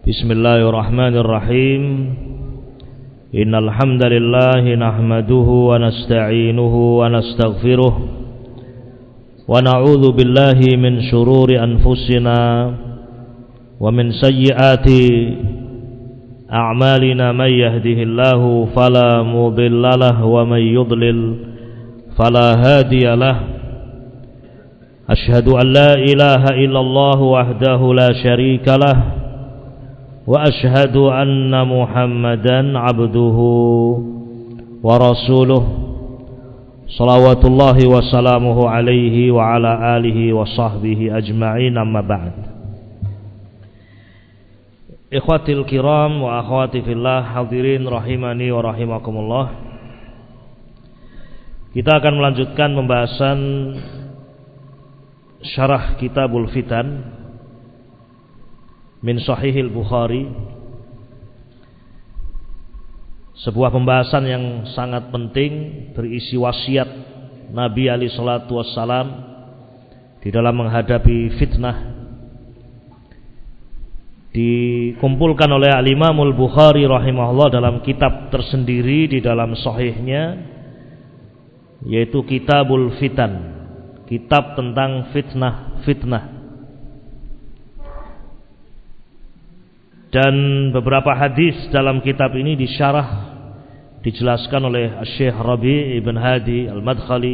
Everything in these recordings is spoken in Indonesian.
Bismillahirrahmanirrahim. Innal hamdalillah nahmaduhu wa nasta'inuhu wa nastaghfiruh wa na'udzu billahi min shururi anfusina wa min sayyiati a'malina may yahdihillahu fala mudhillalah wa may yudlil fala hadiyalah. Asyhadu an la ilaha illallah wahdahu la syarikalah wa asyhadu anna Muhammadan abduhu wa rasuluh salawatullahi wa salamuhu alaihi wa ala alihi wa sahbihi ajma'in, amma ba'd. Ikhwatil kiram wa akhwati fillah, hadirin rahimani wa rahimakumullah. Kita akan melanjutkan pembahasan syarah Kitabul Fitan min Sahihil Bukhari, sebuah pembahasan yang sangat penting berisi wasiat Nabi alaihi salatu wassalam di dalam menghadapi fitnah. Dikumpulkan oleh Al-Imamul Bukhari rahimahullah dalam kitab tersendiri di dalam sahihnya, yaitu Kitabul Fitan, kitab tentang fitnah. Dan beberapa hadis dalam kitab ini disyarah, dijelaskan oleh Syekh Rabi' ibn Hadi al-Madkhali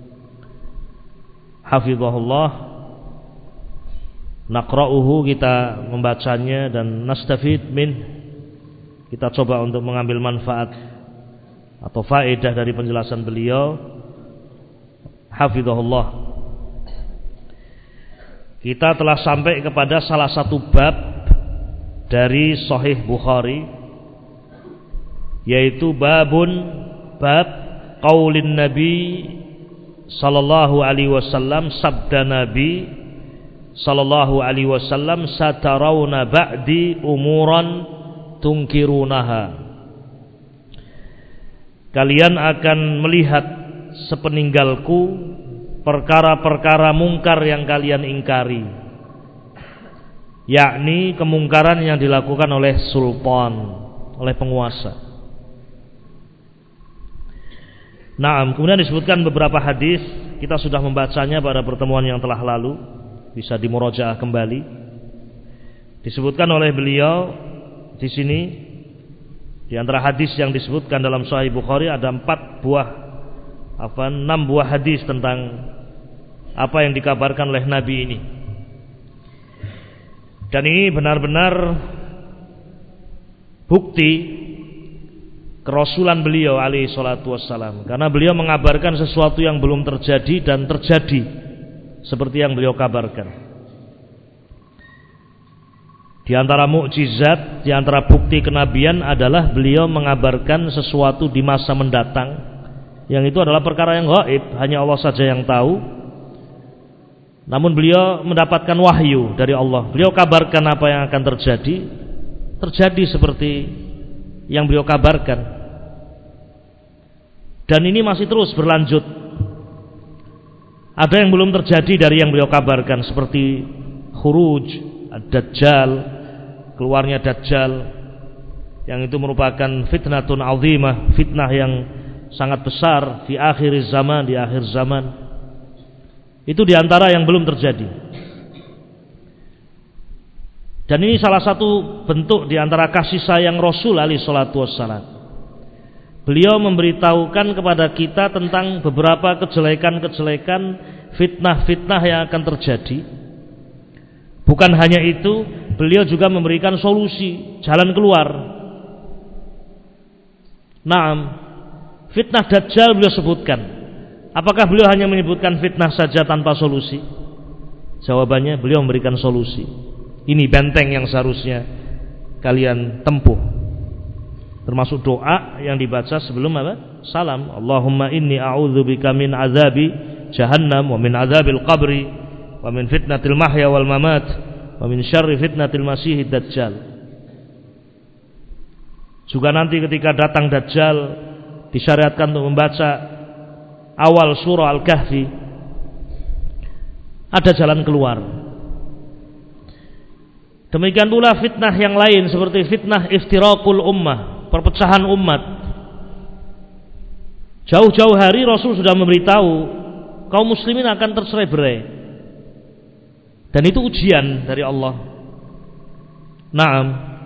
hafizahullah. Naqra'uhu, kita membacanya dan nastafid min, kita coba untuk mengambil manfaat atau faedah dari penjelasan beliau hafizahullah. Kita telah sampai kepada salah satu bab dari Sahih Bukhari, yaitu bab qaulin Nabi sallallahu alaihi wasallam, sabda Nabi sallallahu alaihi wasallam, satarawna ba'di umuran tungkirunaha, kalian akan melihat sepeninggalku perkara-perkara mungkar yang kalian ingkari, yakni kemungkaran yang dilakukan oleh sultan, oleh penguasa. Nah, kemudian disebutkan beberapa hadis, kita sudah membacanya pada pertemuan yang telah lalu, bisa dimurojaah kembali. Disebutkan oleh beliau di sini, di antara hadis yang disebutkan dalam Sahih Bukhari ada 6 buah hadis tentang apa yang dikabarkan oleh Nabi ini. Dan ini benar-benar bukti kerasulan beliau alaihi salatu wassalam, karena beliau mengabarkan sesuatu yang belum terjadi dan terjadi seperti yang beliau kabarkan. Di antara mukjizat, di antara bukti kenabian adalah beliau mengabarkan sesuatu di masa mendatang, yang itu adalah perkara yang gaib, hanya Allah saja yang tahu. Namun beliau mendapatkan wahyu dari Allah. Beliau kabarkan apa yang akan terjadi seperti yang beliau kabarkan. Dan ini masih terus berlanjut. Ada yang belum terjadi dari yang beliau kabarkan, seperti khuruj ad-dajjal, keluarnya dajjal, yang itu merupakan fitnatun azimah, fitnah yang sangat besar di akhir zaman. Itu diantara yang belum terjadi. Dan ini salah satu bentuk diantara kasih sayang Rasul alaihi salatu wassalam. Beliau memberitahukan kepada kita tentang beberapa kejelekan-kejelekan, fitnah-fitnah yang akan terjadi. Bukan hanya itu, beliau juga memberikan solusi, jalan keluar. Naam, fitnah dajjal beliau sebutkan. Apakah beliau hanya menyebutkan fitnah saja tanpa solusi? Jawabannya, beliau memberikan solusi. Ini benteng yang seharusnya kalian tempuh. Termasuk doa yang dibaca sebelum apa? Salam. Allahumma inni a'udzubika min azabi jahannam wa min azabil qabri wa min fitnatil mahya wal mamat wa min syarri fitnatil masihid dajjal. Juga nanti ketika datang dajjal, disyariatkan untuk membaca awal surah Al-Kahfi, ada jalan keluar. Demikian pula fitnah yang lain seperti fitnah iftiraqul ummah, perpecahan umat. Jauh-jauh hari Rasul sudah memberitahu kaum muslimin akan tercerai-berai. Dan itu ujian dari Allah. Naam.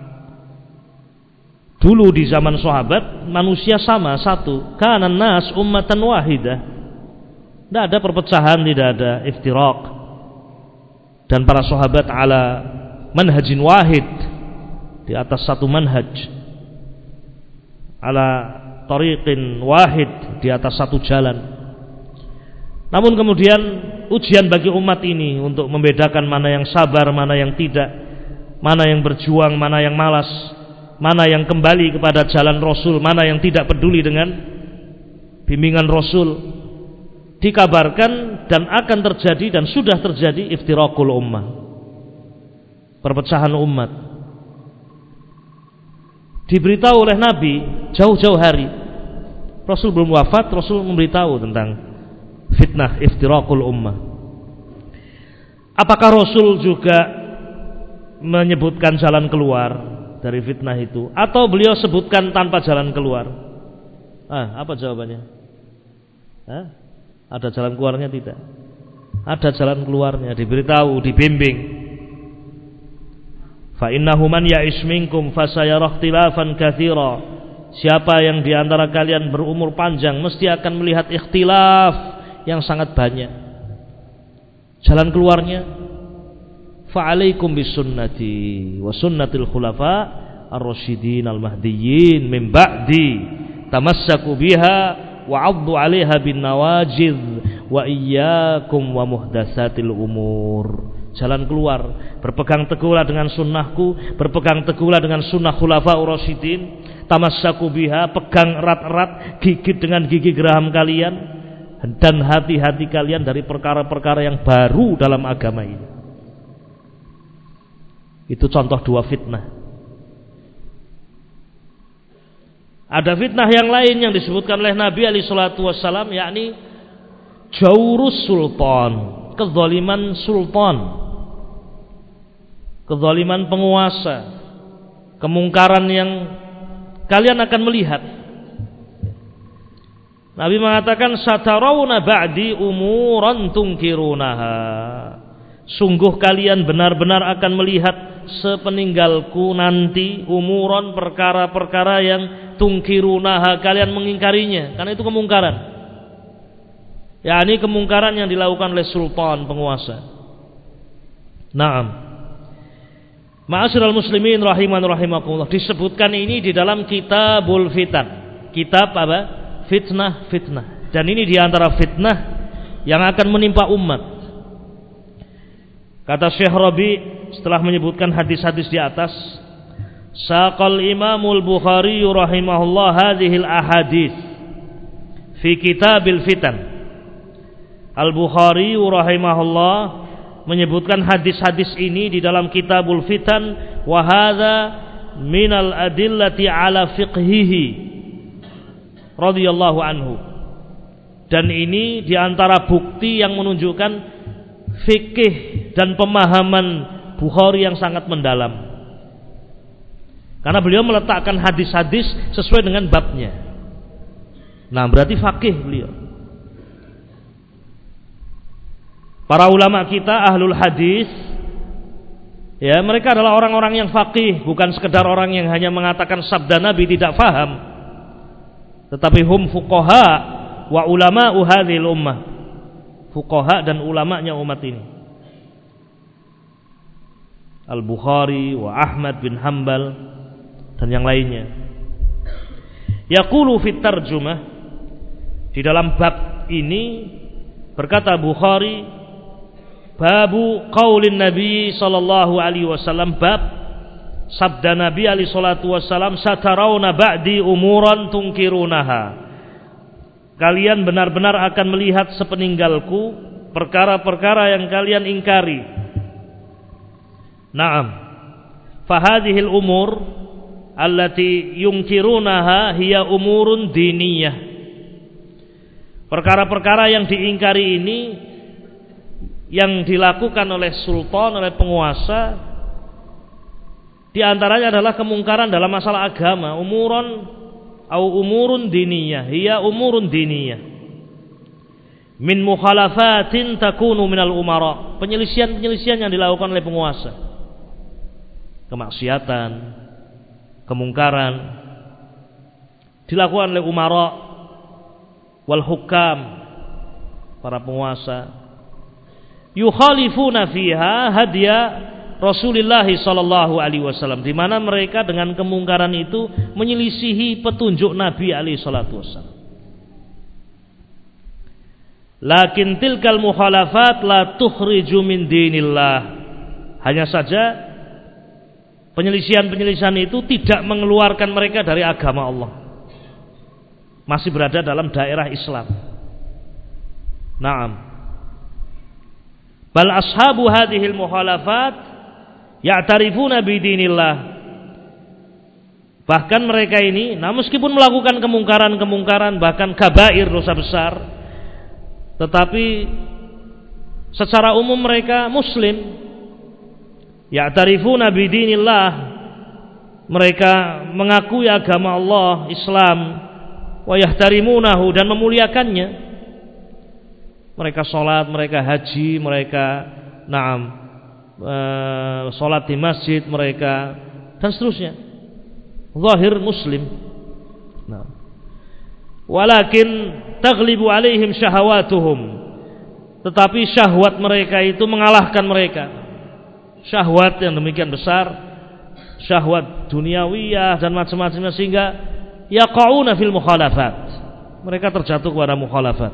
Dulu di zaman sahabat manusia sama, satu. Kana nas ummatan wahidah. Tidak ada perpecahan, tidak ada iftiraq. Dan para sahabat ala manhajin wahid, di atas satu manhaj, ala tariqin wahid, di atas satu jalan. Namun kemudian ujian bagi umat ini untuk membedakan mana yang sabar, mana yang tidak, mana yang berjuang, mana yang malas, mana yang kembali kepada jalan Rasul, mana yang tidak peduli dengan bimbingan Rasul. Dikabarkan dan akan terjadi dan sudah terjadi iftiraqul ummah, perpecahan umat. Diberitahu oleh Nabi jauh-jauh hari. Rasul belum wafat, Rasul memberitahu tentang fitnah iftiraqul ummah. Apakah Rasul juga menyebutkan jalan keluar dari fitnah itu, atau beliau sebutkan tanpa jalan keluar? Apa jawabannya? Ada jalan keluarnya? Tidak. Ada jalan keluarnya, diberitahu, dibimbing. Fa innahu man ya'ish minkum fasayara ikhtilafan katsira. Siapa yang di antara kalian berumur panjang mesti akan melihat ikhtilaf yang sangat banyak. Jalan keluarnya, fa alaikum bisunnati wa sunnatil khulafa ar-rasyidin al-mahdiyyin min ba'di tamassaku biha wa 'addu 'alaiha bin nawajidh wa iyyakum wa muhdatsatil umur. Jalan keluar, berpegang teguhlah dengan sunnahku, berpegang teguhlah dengan sunnah khulafaur rasyidin, tamassaku biha, pegang erat-erat, gigit dengan gigi geraham kalian, dan hati-hati kalian dari perkara-perkara yang baru dalam agama ini. Itu contoh dua fitnah. Ada fitnah yang lain yang disebutkan oleh Nabi alaihi salatu wassalam, yakni jaurus sultan, kezaliman sultan, kezaliman penguasa, kemungkaran yang kalian akan melihat. Nabi mengatakan satarawna ba'di umuran tungkirunaha. Sungguh kalian benar-benar akan melihat sepeninggalku nanti umuran, perkara-perkara yang tungkirunaha, kalian mengingkarinya, karena itu kemungkaran. Yakni kemungkaran yang dilakukan oleh sultan, penguasa. Naam. Ma'asyiral muslimin rahiman rahimakumullah, disebutkan ini di dalam Kitabul Fitan. Kitab apa? Fitnah. Dan ini di antara fitnah yang akan menimpa umat. Kata Syekh Rabi setelah menyebutkan hadis-hadis di atas, saqal Imamul Bukhari rahimahullah hadhil ahadits fi Kitabil Fitan. Al-Bukhari rahimahullah menyebutkan hadis-hadis ini di dalam Kitabul Fitan, wa hadza minal adillati ala fiqhihi radhiyallahu anhu. Dan ini di antara bukti yang menunjukkan fikih dan pemahaman Bukhari yang sangat mendalam. Karena beliau meletakkan hadis-hadis sesuai dengan babnya. Nah, berarti faqih beliau. Para ulama kita ahlul hadis, ya, mereka adalah orang-orang yang faqih, bukan sekedar orang yang hanya mengatakan sabda Nabi tidak faham, tetapi hum fuqaha wa ulama'u hadhil ummah. Fuqaha dan ulamanya umat ini. Al-Bukhari wa Ahmad bin Hanbal dan yang lainnya. Yaqulu fit tarjumah, di dalam bab ini berkata Bukhari, babu qaulin Nabi sallallahu alaihi wasallam, bab sabda Nabi alaihi salatu wasallam, satarawna ba'di umuran tungkirunaha. Kalian benar-benar akan melihat sepeninggalku perkara-perkara yang kalian ingkari. Naam. Fahadhil umur allati yungkirunaha hiya umurun diniyah. Perkara-perkara yang diingkari ini yang dilakukan oleh sultan, oleh penguasa, Di antaranya adalah kemungkaran dalam masalah agama, umurun diniyah, hiya umurun diniyah. Min mukhalafatin takunu minal umara. Penyelisihan-penyelisihan yang dilakukan oleh penguasa. Kemaksiatan, kemungkaran dilakukan oleh umara wal hukam, para penguasa. Yukhalifuna fiha hadiya Rasulullah sallallahu alaihi wasallam, di mana mereka dengan kemungkaran itu menyelisihi petunjuk Nabi alaihi salatu wasallam. Lakin tilkal mukhalafat la tukhriju min dinillah. Hanya saja penyelisihan-penyelisihan itu tidak mengeluarkan mereka dari agama Allah. Masih berada dalam daerah Islam. Naam. Bal ashabu hadhil mukhalafat ya'tarifuna bidinillah. Bahkan mereka ini, meskipun melakukan kemungkaran-kemungkaran, bahkan kabair, dosa besar, tetapi secara umum mereka muslim. Ya'tarifuna bidinillah, mereka mengakui agama Allah, Islam, wa yahtarimunahu, dan memuliakannya. Mereka sholat, mereka haji, mereka sholat di masjid mereka, dan seterusnya. Zahir muslim. Walakin taghlibu alaihim syahawatuhum, tetapi syahwat mereka itu mengalahkan mereka. Syahwat yang demikian besar, syahwat duniawiyah dan macam-macamnya, sehingga yaqauna fil mukhalafat, mereka terjatuh kepada mukhalafat.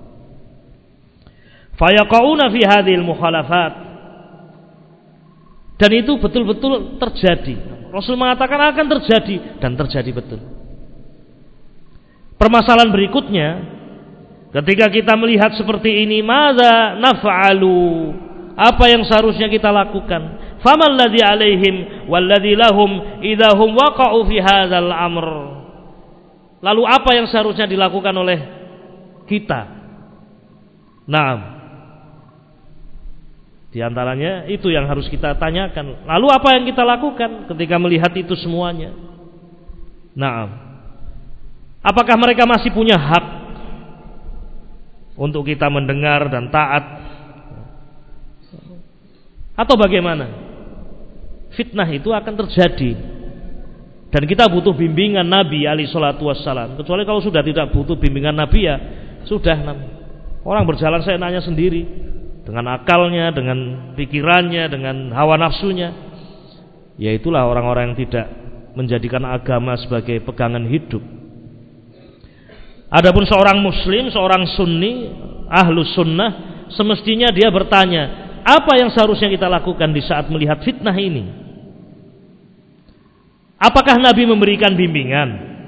Fayaqauna fi hadhil mukhalafat, dan itu betul-betul terjadi. Rasul mengatakan akan terjadi, dan terjadi betul. Permasalahan berikutnya, ketika kita melihat seperti ini, madza naf'alu, apa yang seharusnya kita lakukan? Famal ladzi alaihim walladzi lahum idza hum waqa'u fi hadzal amr. Lalu apa yang seharusnya dilakukan oleh kita? Naam. Di antaranya itu yang harus kita tanyakan. Lalu apa yang kita lakukan ketika melihat itu semuanya? Naam. Apakah mereka masih punya hak untuk kita mendengar dan taat? Atau bagaimana? Fitnah itu akan terjadi, dan kita butuh bimbingan Nabi alaihi salatu wassalam. Kecuali kalau sudah tidak butuh bimbingan Nabi, ya sudah, orang berjalan seenaknya sendiri, dengan akalnya, dengan pikirannya, dengan hawa nafsunya. Ya itulah orang-orang yang tidak menjadikan agama sebagai pegangan hidup. Adapun seorang muslim, seorang sunni, ahlus sunnah, semestinya dia bertanya, apa yang seharusnya kita lakukan di saat melihat fitnah ini? Apakah Nabi memberikan bimbingan?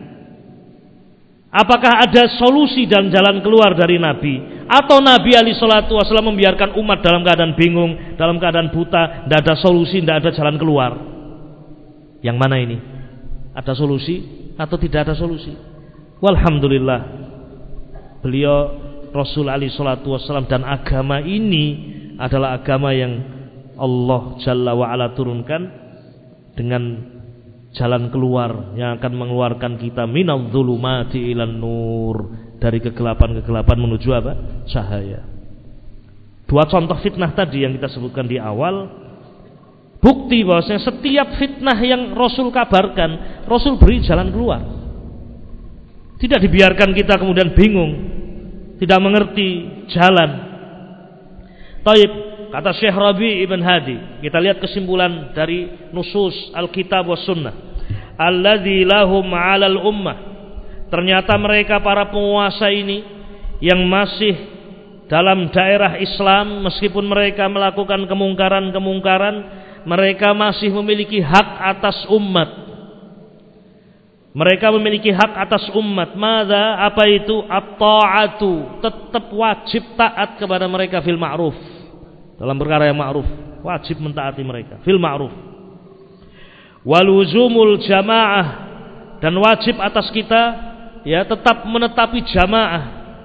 Apakah ada solusi dan jalan keluar dari Nabi? Atau Nabi alaihi salatu wasallam membiarkan umat dalam keadaan bingung, dalam keadaan buta, tidak ada solusi, tidak ada jalan keluar? Yang mana ini? Ada solusi atau tidak ada solusi? Walhamdulillah, beliau Rasul alaihi salatu wasallam dan agama ini adalah agama yang Allah Jalla wa'ala turunkan dengan jalan keluar yang akan mengeluarkan kita minadh dhulumati ilan nur, dari kegelapan-kegelapan menuju apa? Cahaya. Dua contoh fitnah tadi yang kita sebutkan di awal, bukti bahwasanya setiap fitnah yang Rasul kabarkan, Rasul beri jalan keluar. Tidak dibiarkan kita kemudian bingung, tidak mengerti jalan. Taib, kata Syekh Rabi' Ibn Hadi, kita lihat kesimpulan dari nusus Alkitab was Sunnah. Alladzi lahum 'alal ummah. Ternyata mereka para penguasa ini yang masih dalam daerah Islam, meskipun mereka melakukan kemungkaran-kemungkaran, mereka masih memiliki hak atas umat. Mereka memiliki hak atas umat. Mada? Apa itu? At-ta'atu, tetap wajib taat kepada mereka fil ma'ruf, dalam perkara yang ma'ruf, wajib mentaati mereka fil ma'ruf. Waluzumul jamaah, dan wajib atas kita ya tetap menetapi jamaah.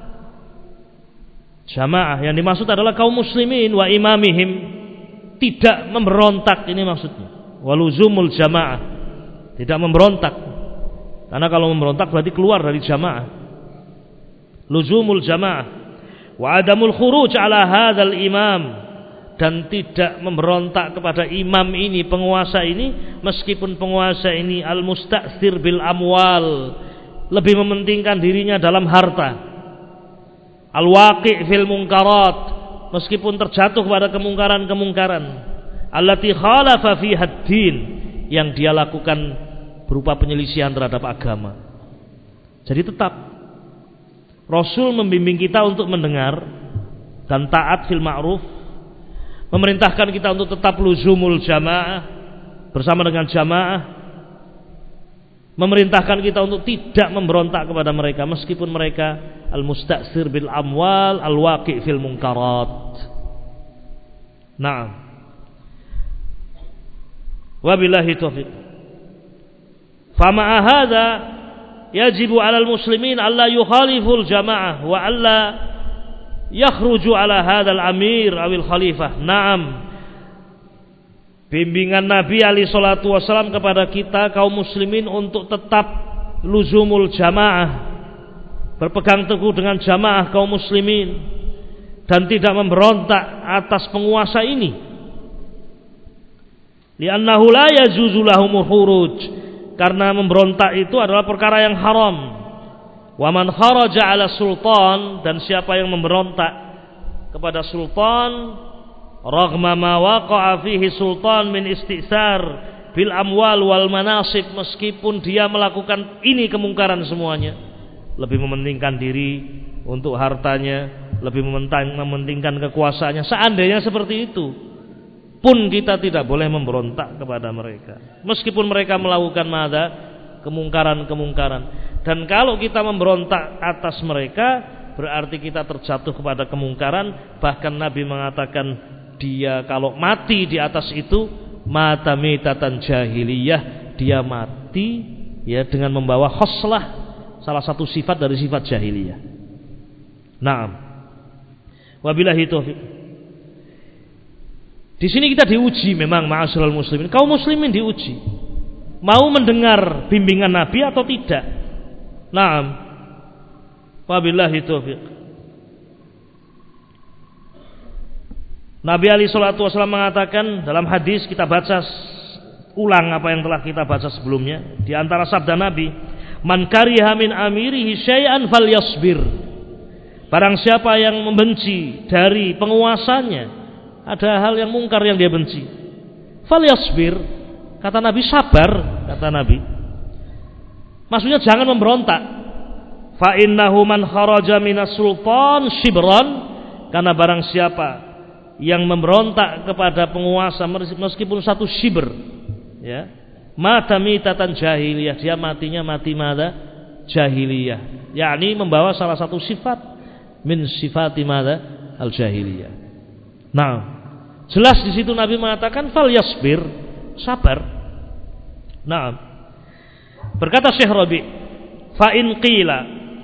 Jamaah yang dimaksud adalah kaum muslimin wa imamihim, tidak memberontak, ini maksudnya. waluzumul jamaah, tidak memberontak. Karena kalau memberontak berarti keluar dari jamaah. Luzumul jamaah wa adamul khuruj ala hadzal imam, dan tidak memberontak kepada imam ini, penguasa ini, meskipun penguasa ini al-musta'thir bil amwal, lebih mementingkan dirinya dalam harta, al-waqi' fil munkarat, meskipun terjatuh pada kemungkaran-kemungkaran, allati khalafa fiha ad-din, yang dia lakukan berupa penyelisihan terhadap agama. Jadi tetap Rasul membimbing kita untuk mendengar dan taat fil ma'ruf, memerintahkan kita untuk tetap luzumul jamaah, bersama dengan jamaah, memerintahkan kita untuk tidak memberontak kepada mereka meskipun mereka al-musta'thir bil amwal, al-waqi' fil munkarat. Naam. Wabillahi taufiq. Fama'a hadza yajibu 'alal muslimin alla yukhaliful jamaah wa alla yakhruju 'ala hadzal amir awil khalifah. Naam. Bimbingan Nabi alaihi salatu wasallam kepada kita kaum muslimin untuk tetap luzumul jamaah, berpegang teguh dengan jamaah kaum muslimin dan tidak memberontak atas penguasa ini. Li'annahu la yajuzu lahumul khuruj, karena memberontak itu adalah perkara yang haram. Wa man kharaja 'ala sultan, dan siapa yang memberontak kepada sultan, raghma ma waqa'a fihi sultan min istisar bil amwal wal manasib, meskipun dia melakukan ini kemungkaran semuanya, lebih mementingkan diri untuk hartanya, lebih mementingkan kekuasaannya, seandainya seperti itu pun kita tidak boleh memberontak kepada mereka meskipun mereka melakukan kemungkaran-kemungkaran. Dan kalau kita memberontak atas mereka berarti kita terjatuh kepada kemungkaran. Bahkan Nabi mengatakan dia kalau mati di atas itu mata mitatan jahiliyah, dia mati ya dengan membawa khoslah, salah satu sifat dari sifat jahiliyah. Naam. Wabillahi taufiq. Di sini kita diuji memang, ma'asyiral muslimin, kaum muslimin diuji mau mendengar bimbingan Nabi atau tidak. Naam. Wabillahi taufiq. Nabi alaihi salatu wasallam mengatakan dalam hadis, kita baca ulang apa yang telah kita baca sebelumnya. Di antara sabda Nabi, man kariha min amirihi syai'an falyasbir. Barang siapa yang membenci dari penguasanya, ada hal yang mungkar yang dia benci, falyasbir, kata Nabi, sabar, kata Nabi. Maksudnya jangan memberontak. Fa innahu man kharaja minas sultan shibran, karena barang siapa yang memberontak kepada penguasa meskipun satu shibr, ya, mata mitatan jahiliyah, dia matinya mati mada jahiliyah, yakni membawa salah satu sifat min sifati mada al jahiliyah. Nah, jelas di situ Nabi mengatakan fal yasbir, sabar. Nah, berkata Syekh Rabi, fa in qila,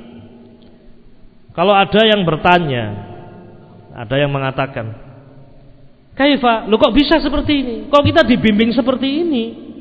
kalau ada yang bertanya, ada yang mengatakan, kaifa, lo kok bisa seperti ini? Kok kita dibimbing seperti ini?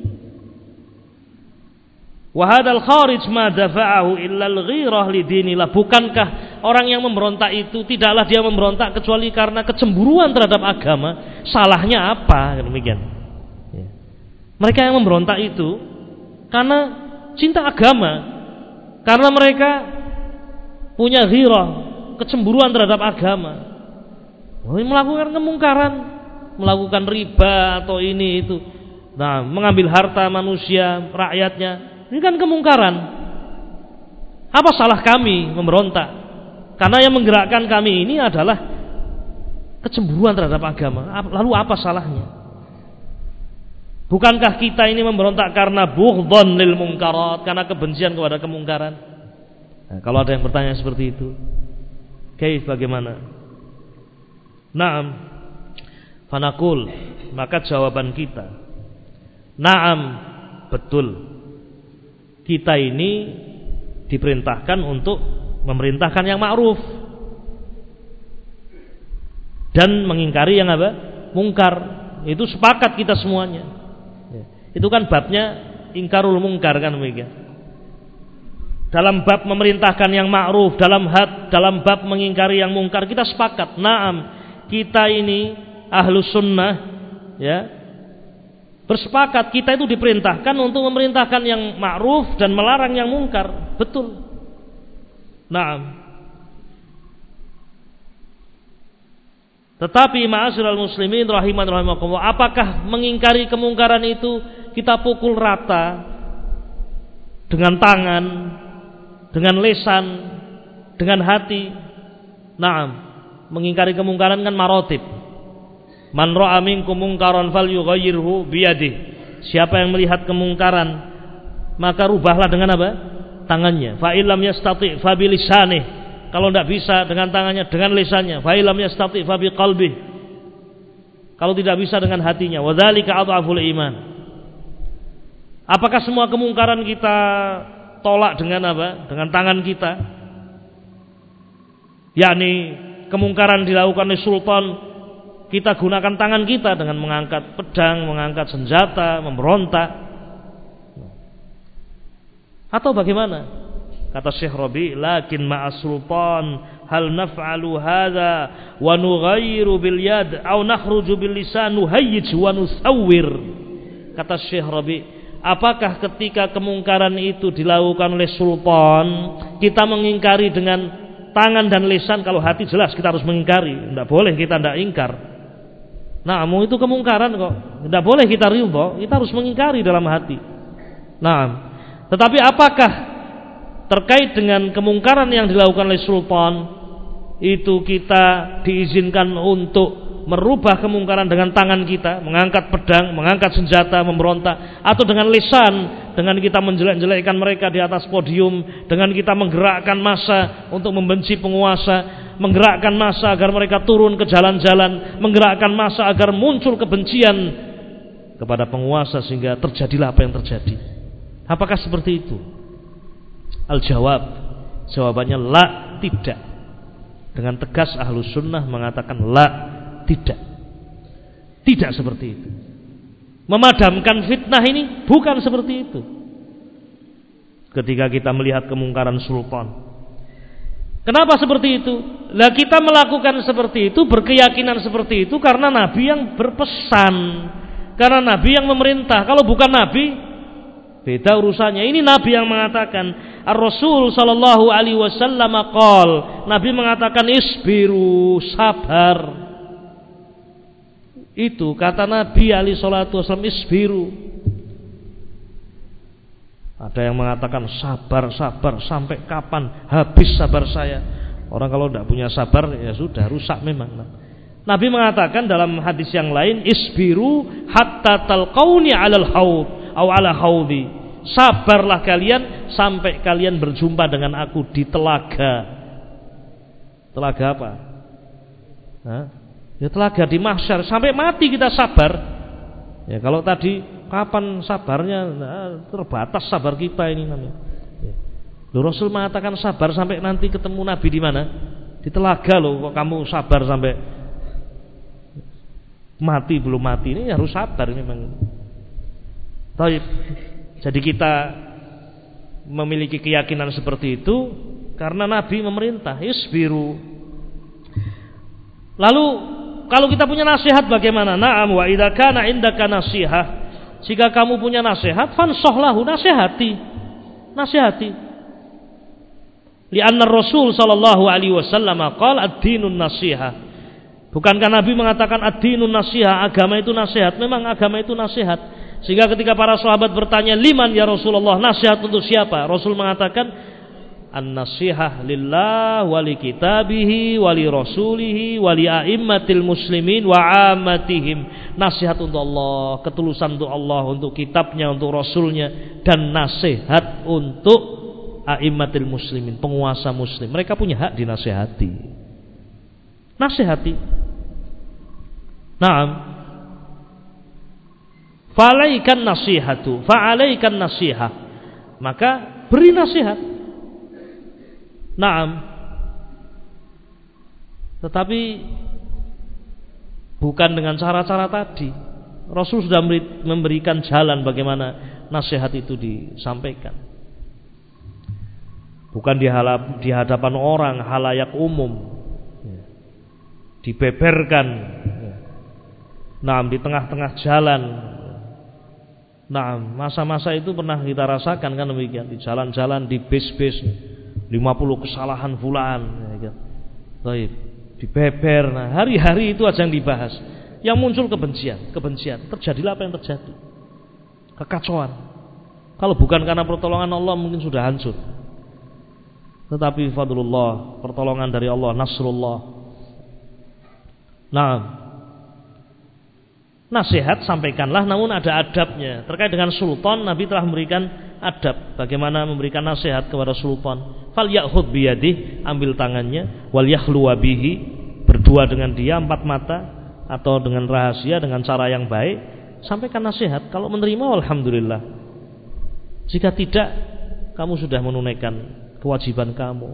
Wa hadzal kharij ma dafa'ahu illa al-ghirah li dinillah. Bukankah orang yang memberontak itu tidaklah dia memberontak kecuali karena kecemburuan terhadap agama? Salahnya apa? Demikian. Ya. Mereka yang memberontak itu karena cinta agama, karena mereka punya ghirah, kecemburuan terhadap agama, melakukan kemungkaran, melakukan riba atau ini itu, nah, mengambil harta manusia, rakyatnya. Ini kan kemungkaran. Apa salah kami memberontak? Karena yang menggerakkan kami ini adalah kecemburuan terhadap agama. Lalu apa salahnya? Bukankah kita ini memberontak karena bughdhan lil munkarat, karena kebencian kepada kemungkaran? Nah, kalau ada yang bertanya seperti itu, kaif, bagaimana? Naam. Fanaqul, maka jawaban kita, naam, betul. Kita ini diperintahkan untuk memerintahkan yang ma'ruf dan mengingkari yang apa? Mungkar. Itu sepakat kita semuanya. Itu kan babnya ingkarul mungkar kan demikian. Dalam bab memerintahkan yang ma'ruf, dalam bab mengingkari yang mungkar, kita sepakat. Naam, kita ini ahlus sunnah ya, bersepakat kita itu diperintahkan untuk memerintahkan yang ma'ruf dan melarang yang mungkar. Betul. Naam. Tetapi ma'asyiral muslimin rahimakumullah, apakah mengingkari kemungkaran itu kita pukul rata dengan tangan, dengan lisan, dengan hati? Naam. Mengingkari kemungkaran kan marotib. Man ra'a minkum munkaran falyughayyirhu biyadihi. Siapa yang melihat kemungkaran, maka rubahlah dengan apa? Tangannya. Fa illam yastati' fa bilisanihi. Kalau tidak bisa dengan tangannya, dengan lisannya. Fa illam yastati' fa biqalbihi. Kalau tidak bisa dengan hatinya. Wa dzalika adhaful iman. Apakah semua kemungkaran kita tolak dengan apa? Dengan tangan kita? Yakni kemungkaran dilakukan oleh sultan, kita gunakan tangan kita dengan mengangkat pedang, mengangkat senjata, memberontak. Atau bagaimana? Kata Syekh Rabi, lakin ma'as sultan hal naf'alu hadza wa nughayyiru bil yad aw nakhruju bil lisan nuhayyij wa nusawwir. Kata Syekh Rabi, apakah ketika kemungkaran itu dilakukan oleh sultan, kita mengingkari dengan tangan dan lisan? Kalau hati jelas kita harus mengingkari, tidak boleh kita tidak ingkar. Nah, itu kemungkaran kok, tidak boleh kita ridho, kita harus mengingkari dalam hati. Nah, tetapi apakah terkait dengan kemungkaran yang dilakukan oleh sultan itu kita diizinkan untuk merubah kemungkaran dengan tangan kita, mengangkat pedang, mengangkat senjata, memberontak, atau dengan lisan, dengan kita menjelek-jelekkan mereka di atas podium, dengan kita menggerakkan massa untuk membenci penguasa, menggerakkan massa agar mereka turun ke jalan-jalan, menggerakkan massa agar muncul kebencian kepada penguasa sehingga terjadilah apa yang terjadi. Apakah seperti itu? Al-jawab, jawabannya la, tidak. Dengan tegas Ahlus Sunnah mengatakan la, tidak. Tidak seperti itu. Memadamkan fitnah ini bukan seperti itu. Ketika kita melihat kemungkaran sultan, kenapa seperti itu? Lah kita melakukan seperti itu, berkeyakinan seperti itu karena Nabi yang berpesan, karena Nabi yang memerintah. Kalau bukan Nabi, beda urusannya. Ini Nabi yang mengatakan. Ar-Rasul sallallahu alaihi wasallam qol, Nabi mengatakan isbiru, sabar. Itu kata Nabi alaihi salatu wasallam, isbiru. Ada yang mengatakan sabar sampai kapan? Habis sabar saya. Orang kalau tidak punya sabar ya sudah rusak memang. Nabi mengatakan dalam hadis yang lain, isbiru hatta talqauni 'alal haud atau 'ala haudi. Sabarlah kalian sampai kalian berjumpa dengan aku di telaga. Telaga apa? Ya telaga di mahsyar. Sampai mati kita sabar. Ya kalau tadi kapan sabarnya? Terbatas sabar kita ini namanya. Loh, Rasul mengatakan sabar sampai nanti ketemu Nabi di mana? Di telaga loh. Kok kamu sabar sampai mati belum mati? Ini harus sabar memang. Baik. Jadi kita memiliki keyakinan seperti itu karena Nabi memerintah isbiru. Lalu kalau kita punya nasihat bagaimana? Na'am wa idza kana indaka nasihah. Jika kamu punya nasihat, fansahlahu, nasihati. Nasihati. Li'anna Rasul sallallahu alaihi wasallam qala ad-dinun nasihah. Bukankah Nabi mengatakan ad-dinun nasihah, agama itu nasihat? Memang agama itu nasihat. Sehingga ketika para sahabat bertanya, liman ya Rasulullah, nasihat untuk siapa? Rasul mengatakan, an-nasihah lillah wali kitabihi wali rasulihi wali a'immatil muslimin wa amatihim. Nasihat untuk Allah, ketulusan untuk Allah, untuk kitabnya, untuk rasulnya, dan nasihat untuk a'immatil muslimin, penguasa muslim. Mereka punya hak dinasihati. Nasihati. Naam. Fa'alaikan nasihatu, fa'alaikan nasihah. Maka beri nasihat. Naam. Tetapi bukan dengan cara-cara tadi. Rasul sudah memberikan jalan bagaimana nasihat itu disampaikan. Bukan di hadapan orang, halayak umum, dibeberkan. Nah, di tengah-tengah jalan. Nah, masa-masa itu pernah kita rasakan kan demikian, di jalan-jalan, di bis-bis, 50 kesalahan fulan, ya, baik, dibeber. Nah, hari-hari itu aja yang dibahas. Yang muncul kebencian. Terjadilah apa yang terjadi? Kekacauan. Kalau bukan karena pertolongan Allah mungkin sudah hancur. Tetapi fadlullah, pertolongan dari Allah, nasrullah. Nah, nasihat sampaikanlah, namun ada adabnya. Terkait dengan sultan, Nabi telah memberikan adab bagaimana memberikan nasihat kepada sultan. Fal ya'khudh biyadih, ambil tangannya, wal yakhlu bihi, berdua dengan dia 4 mata atau dengan rahasia, dengan cara yang baik, sampaikan nasihat. Kalau menerima, alhamdulillah. Jika tidak, kamu sudah menunaikan kewajiban kamu.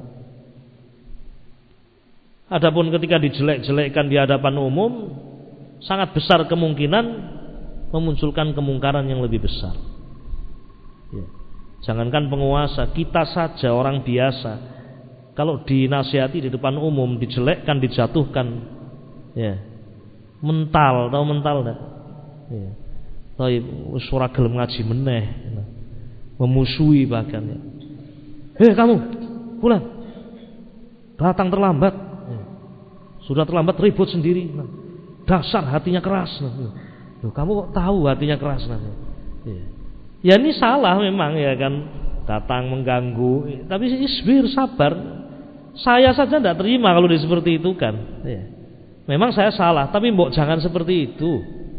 Adapun ketika dijelek-jelekkan di hadapan umum, sangat besar kemungkinan memunculkan kemungkaran yang lebih besar. Ya. Jangankan penguasa, kita saja orang biasa, kalau dinasihati di depan umum, dijelekkan, dijatuhkan, ya, mental, tahu mental enggak? Ya. Tapi ora gelem ngaji meneh, memusuhi bahkan. Ya. Hei kamu, pulang, datang terlambat, ya. Sudah terlambat ribut sendiri. Nah, dasar hatinya keras. Loh, kamu kok tahu hatinya keras? Ya ini salah memang ya kan, datang mengganggu. Tapi isbir, sabar. Saya saja tidak terima kalau seperti itu kan. Ya. Memang saya salah, tapi mbok jangan seperti itu.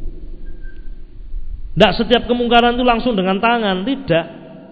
Tidak setiap kemungkaran itu langsung dengan tangan, tidak.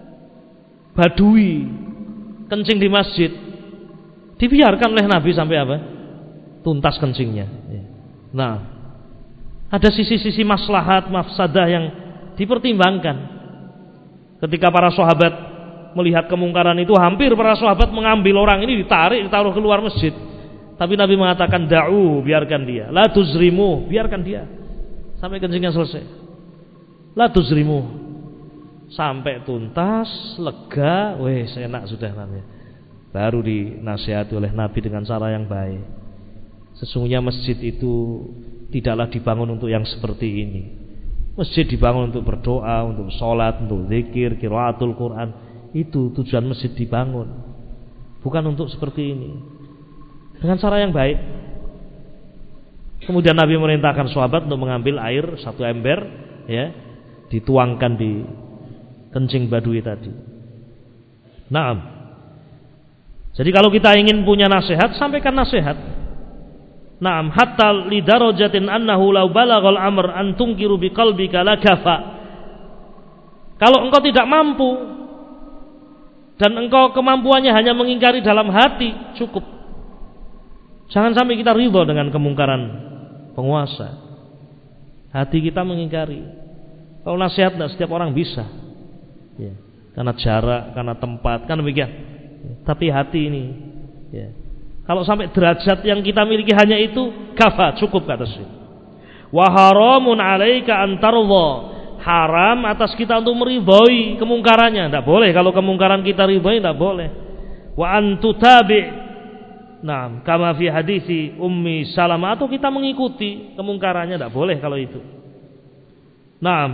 Badui kencing di masjid, dibiarkan oleh Nabi sampai apa? Tuntas kencingnya. Ya. Nah, ada sisi-sisi maslahat, mafsadah yang dipertimbangkan. Ketika para sahabat melihat kemungkaran itu, hampir para sahabat mengambil orang ini, ditaruh keluar masjid. Tapi Nabi mengatakan, da'u, biarkan dia. La tuzrimu, biarkan dia sampai kencingnya selesai. La tuzrimu, sampai tuntas, lega, wes enak sudah namanya. Baru dinasihati oleh Nabi dengan cara yang baik. Sesungguhnya masjid itu tidaklah dibangun untuk yang seperti ini. Masjid dibangun untuk berdoa, untuk sholat, untuk zikir, qiraatul Quran. Itu tujuan masjid dibangun, bukan untuk seperti ini. Dengan cara yang baik. Kemudian Nabi merintahkan sahabat untuk mengambil air 1 ember, ya, dituangkan di kencing badui tadi. Naam. Jadi kalau kita ingin punya nasihat, sampaikan nasihat. Naam, hatta lidarajatin annahu law balaghal amr an tunkiru biqalbika la kafa. Kalau engkau tidak mampu dan engkau kemampuannya hanya mengingkari dalam hati, cukup. Jangan sampai kita ridha dengan kemungkaran penguasa. Hati kita mengingkari. Kalau nasihat tidak setiap orang bisa. Ya, karena jarak, karena tempat, kan demikian. Tapi hati ini, ya. Kalau sampai derajat yang kita miliki hanya itu, kafa, cukup kata Syekh. Wa haramun 'alaika an tardha. Haram atas kita untuk meridhai kemungkarannya. Tidak boleh kalau kemungkaran kita ridhai, tidak boleh. Wa an tutabi'. Nah, kama fi hadisi Ummi Salamah, atau kita mengikuti kemungkarannya, tidak boleh kalau itu. Nah,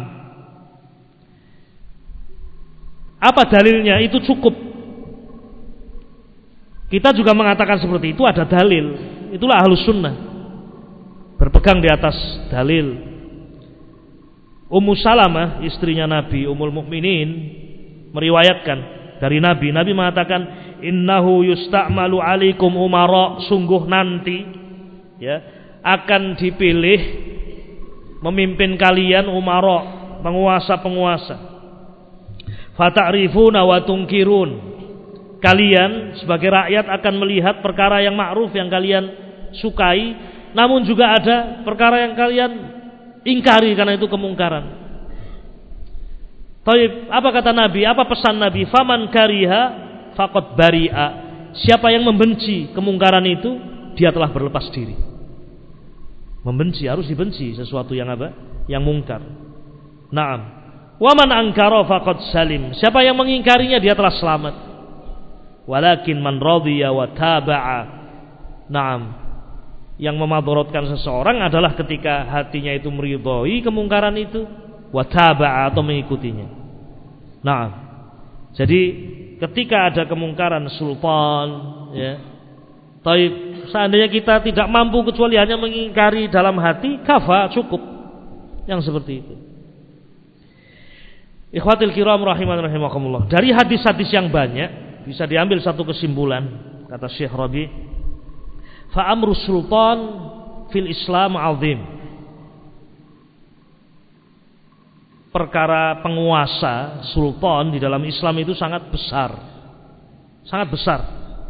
apa dalilnya? Itu cukup. Kita juga mengatakan seperti itu, ada dalil. Itulah ahlus sunnah, berpegang di atas dalil. Ummu Salamah, istrinya Nabi, Ummul Mukminin, meriwayatkan dari Nabi. Nabi mengatakan, innahu yusta'malu alaikum umara, sungguh nanti, ya, akan dipilih memimpin kalian umara, penguasa-penguasa. Fata'rifuna wa tunkirun. Kalian sebagai rakyat akan melihat perkara yang ma'ruf yang kalian sukai, namun juga ada perkara yang kalian ingkari karena itu kemungkaran. Taib, apa kata Nabi? Apa pesan Nabi? Faman kariha faqad bari'a. Siapa yang membenci kemungkaran itu, dia telah berlepas diri. Membenci, harus dibenci sesuatu yang apa? Yang mungkar. Naam. Wa man ankara faqad salim. Siapa yang mengingkarinya dia telah selamat. Walakin man radhiya wa taba'a. Naam. Yang memadaratkan seseorang adalah ketika hatinya itu meridhai kemungkaran itu, wa taba'a, atau mengikutinya. Naam. Jadi ketika ada kemungkaran sultan, ya, taib, seandainya kita tidak mampu kecuali hanya mengingkari dalam hati, kafa, cukup. Yang seperti itu. Ikhwatil kiram rahimakumullah. Dari hadis-hadis yang banyak bisa diambil satu kesimpulan, kata Syekh Rabi, fa amru sultan fil Islam azim. Perkara penguasa sultan di dalam Islam itu sangat besar. Sangat besar.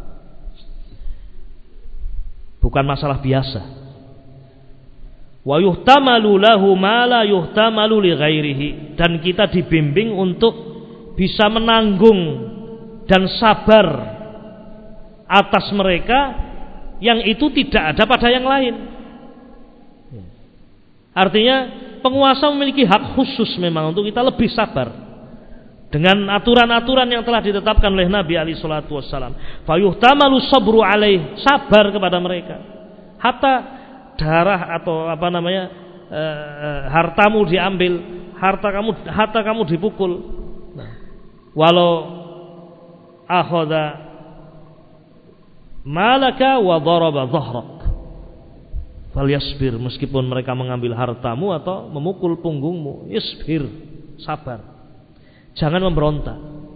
Bukan masalah biasa. Wa yuhtamalu lahu ma la yuhtamalu li ghairihi, dan kita dibimbing untuk bisa menanggung dan sabar atas mereka yang itu tidak ada pada yang lain. Artinya penguasa memiliki hak khusus memang untuk kita lebih sabar dengan aturan-aturan yang telah ditetapkan oleh Nabi alaihi salatu wassalam. Fa yuhtamalu sabru alaih, sabar kepada mereka. Hatta darah atau hartamu diambil, harta kamu dipukul. Nah, walau akhadha malaka wa daraba dhahrak, falyasbir, meskipun mereka mengambil hartamu atau memukul punggungmu, isbir, sabar. Jangan memberontak.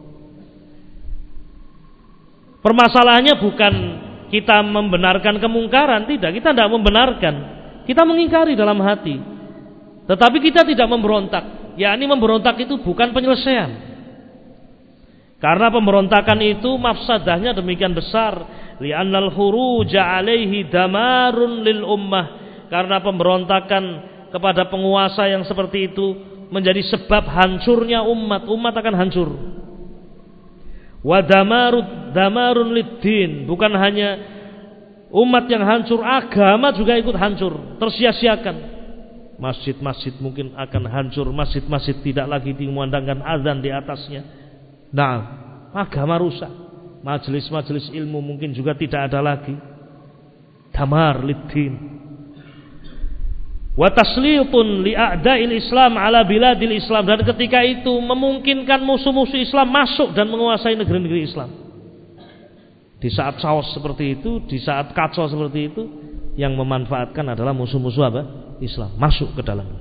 Permasalahannya bukan kita membenarkan kemungkaran, tidak, kita tidak membenarkan, kita mengingkari dalam hati. Tetapi kita tidak memberontak. Yakni memberontak itu bukan penyelesaian. Karena pemberontakan itu mafsadahnya demikian besar. Li'annal khuruja alaihi damarun lil ummah. Karena pemberontakan kepada penguasa yang seperti itu menjadi sebab hancurnya umat. Umat akan hancur. Wa damarun lid-din, bukan hanya umat yang hancur, agama juga ikut hancur, tersia-siakan. Masjid-masjid mungkin akan hancur, masjid-masjid tidak lagi dimandangkan azan di atasnya. Nah, agama rusak. Majelis-majelis ilmu mungkin juga tidak ada lagi. Damar lid-din. Wa taslitun li a'da'il Islam ala biladil Islam, dan ketika itu memungkinkan musuh-musuh Islam masuk dan menguasai negeri-negeri Islam. Di saat chaos seperti itu, di saat kacau seperti itu, yang memanfaatkan adalah musuh-musuh apa? Islam, masuk ke dalamnya.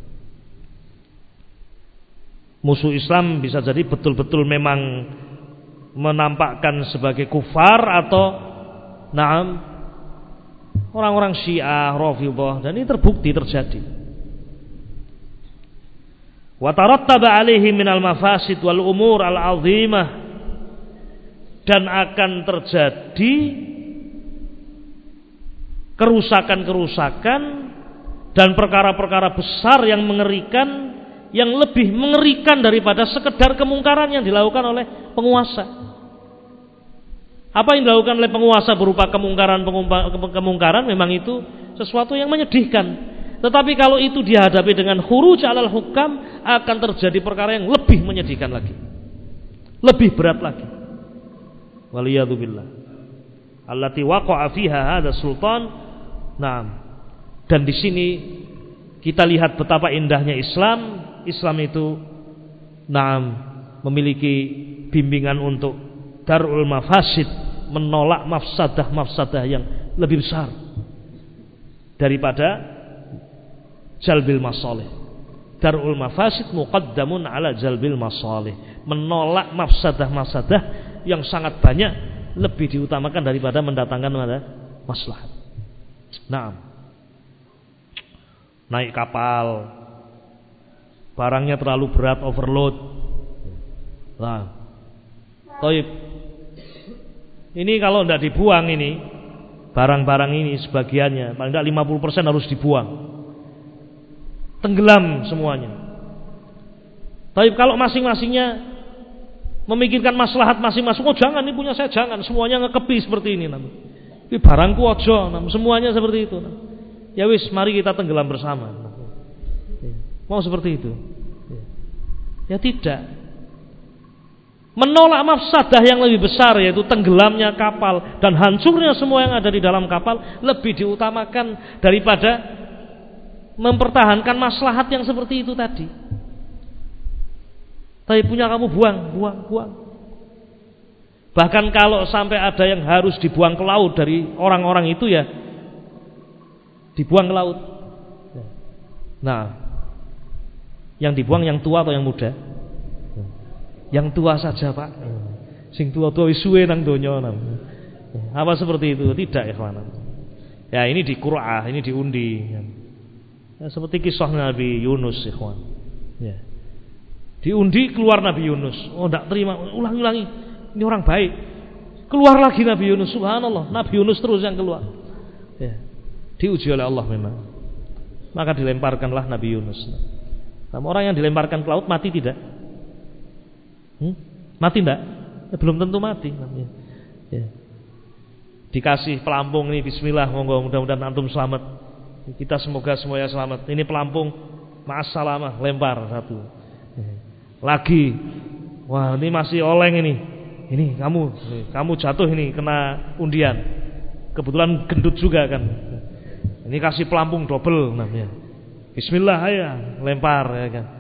Musuh Islam bisa jadi betul-betul memang menampakkan sebagai kufar atau orang-orang Syiah, Rafidhah, dan ini terbukti terjadi. Wa tarattaba alaihi minal mafasid wal umur al-'azimah, dan akan terjadi kerusakan-kerusakan dan perkara-perkara besar yang mengerikan, yang lebih mengerikan daripada sekedar kemungkaran yang dilakukan oleh penguasa. Apa yang dilakukan oleh penguasa berupa kemungkaran memang itu sesuatu yang menyedihkan. Tetapi kalau itu dihadapi dengan khuruj alal hukam, akan terjadi perkara yang lebih menyedihkan lagi, lebih berat lagi. Waliyadzubillah. Allati waqa'a fiha hadha sultan. Naam. Dan di sini kita lihat betapa indahnya Islam. Islam itu memiliki bimbingan untuk darul mafasid, menolak mafsadah-mafsadah yang lebih besar daripada jalbil masalih. Darul mafasid muqaddamun ala jalbil masalih. Menolak mafsadah-mafsadah yang sangat banyak lebih diutamakan daripada mendatangkan maslahat. Naik kapal, barangnya terlalu berat, overload. Toib. Ini kalau tidak dibuang ini, barang-barang ini sebagiannya, paling tidak 50% harus dibuang. Tenggelam semuanya. Tapi kalau masing-masingnya memikirkan maslahat masing-masing, oh jangan, ini punya saya, jangan, semuanya ngekepi seperti ini. Ini barangku ojo, semuanya seperti itu. Ya wis, mari kita tenggelam bersama. Mau seperti itu? Ya tidak. Menolak mafsadah yang lebih besar, yaitu tenggelamnya kapal dan hancurnya semua yang ada di dalam kapal, lebih diutamakan daripada mempertahankan maslahat yang seperti itu tadi. Tapi punya kamu buang. Bahkan kalau sampai ada yang harus dibuang ke laut dari orang-orang itu, ya dibuang ke laut. Nah, yang dibuang yang tua atau yang muda? Yang tua saja, Pak. Sing tua-tua suwe nang donya. Apa seperti itu? Tidak, ikhwan. Ya, ini dikur'ah, ini diundi. Ya, seperti kisah Nabi Yunus, ikhwan. Ya. Diundi, keluar Nabi Yunus. Oh, tidak terima, ulangi. Ini orang baik. Keluar lagi Nabi Yunus, subhanallah. Nabi Yunus terus yang keluar. Ya. Diuji oleh Allah memang. Maka dilemparkanlah Nabi Yunus. Nah, orang yang dilemparkan ke laut mati tidak? Mati enggak? Ya, belum tentu mati. Ya. Dikasih pelampung ini, bismillah, monggo, mudah-mudahan antum selamat. Kita semoga semuanya selamat. Ini pelampung, ma'assalamah, lempar satu. Lagi, wah ini masih oleng ini. Ini kamu jatuh ini, kena undian. Kebetulan gendut juga kan. Ini kasih pelampung double namanya. Bismillah ya, lempar ya kan.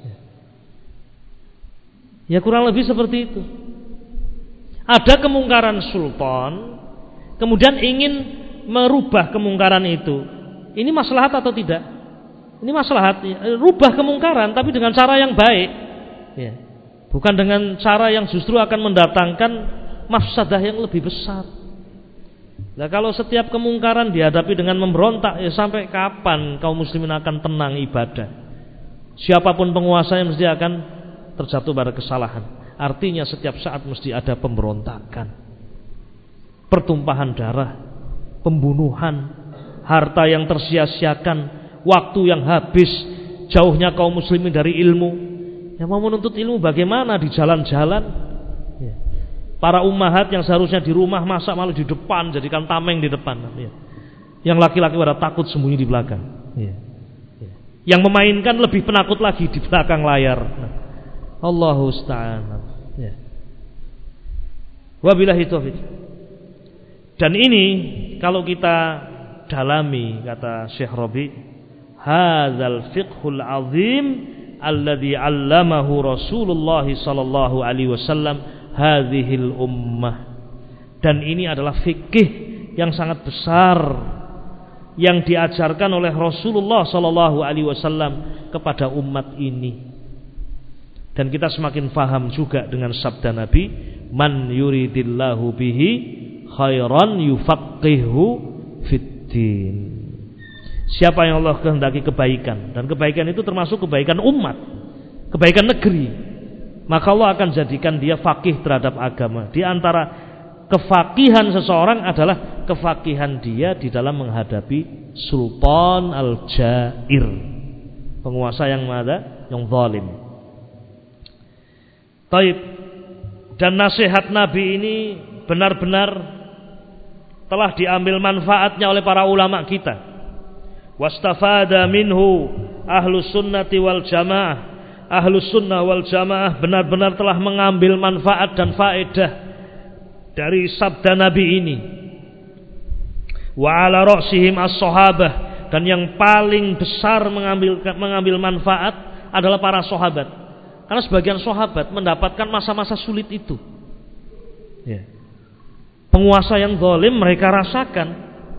Ya kurang lebih seperti itu. Ada kemungkaran sultan, kemudian ingin merubah kemungkaran itu. Ini maslahat atau tidak? Ini maslahat. Rubah kemungkaran tapi dengan cara yang baik. Ya. Bukan dengan cara yang justru akan mendatangkan mafsadah yang lebih besar. Nah, kalau setiap kemungkaran dihadapi dengan memberontak, ya sampai kapan kaum muslimin akan tenang ibadah? Siapapun penguasanya mesti akan terjatuh pada kesalahan. Artinya setiap saat mesti ada pemberontakan, pertumpahan darah, pembunuhan, harta yang tersia-siakan, waktu yang habis, jauhnya kaum muslimin dari ilmu. Yang mau menuntut ilmu bagaimana? Di jalan-jalan. Para ummahat yang seharusnya di rumah masak malah di depan, jadikan tameng di depan. Yang laki-laki pada takut sembunyi di belakang. Yang memainkan lebih penakut lagi di belakang layar. Allahu musta'an. Wabillahi taufiq. Dan ini kalau kita dalami, kata Syekh Rabi, hadzal fiqhul azim alladzi 'allamahu Rasulullah sallallahu alaihi wasallam hadhil ummah. Dan ini adalah fikih yang sangat besar yang diajarkan oleh Rasulullah sallallahu alaihi wasallam kepada umat ini. Dan kita semakin faham juga dengan sabda Nabi, man yuridillahu bihi khairan yufaqihu fiddin. Siapa yang Allah kehendaki kebaikan, dan kebaikan itu termasuk kebaikan umat, kebaikan negeri, maka Allah akan jadikan dia faqih terhadap agama. Di antara kefakihan seseorang adalah kefakihan dia di dalam menghadapi sultan al-jair, penguasa yang mana? Yang zalim. Taib. Dan nasihat Nabi ini benar-benar telah diambil manfaatnya oleh para ulama kita. Wastafada minhu ahlus sunnati wal jamaah. Ahlus sunnah wal jamaah benar-benar telah mengambil manfaat dan faedah dari sabda Nabi ini. Wa ala ra'sihim as-sahabah, dan yang paling besar mengambil manfaat adalah para sahabat. Karena sebagian sahabat mendapatkan masa-masa sulit itu. Ya. Penguasa yang zalim mereka rasakan.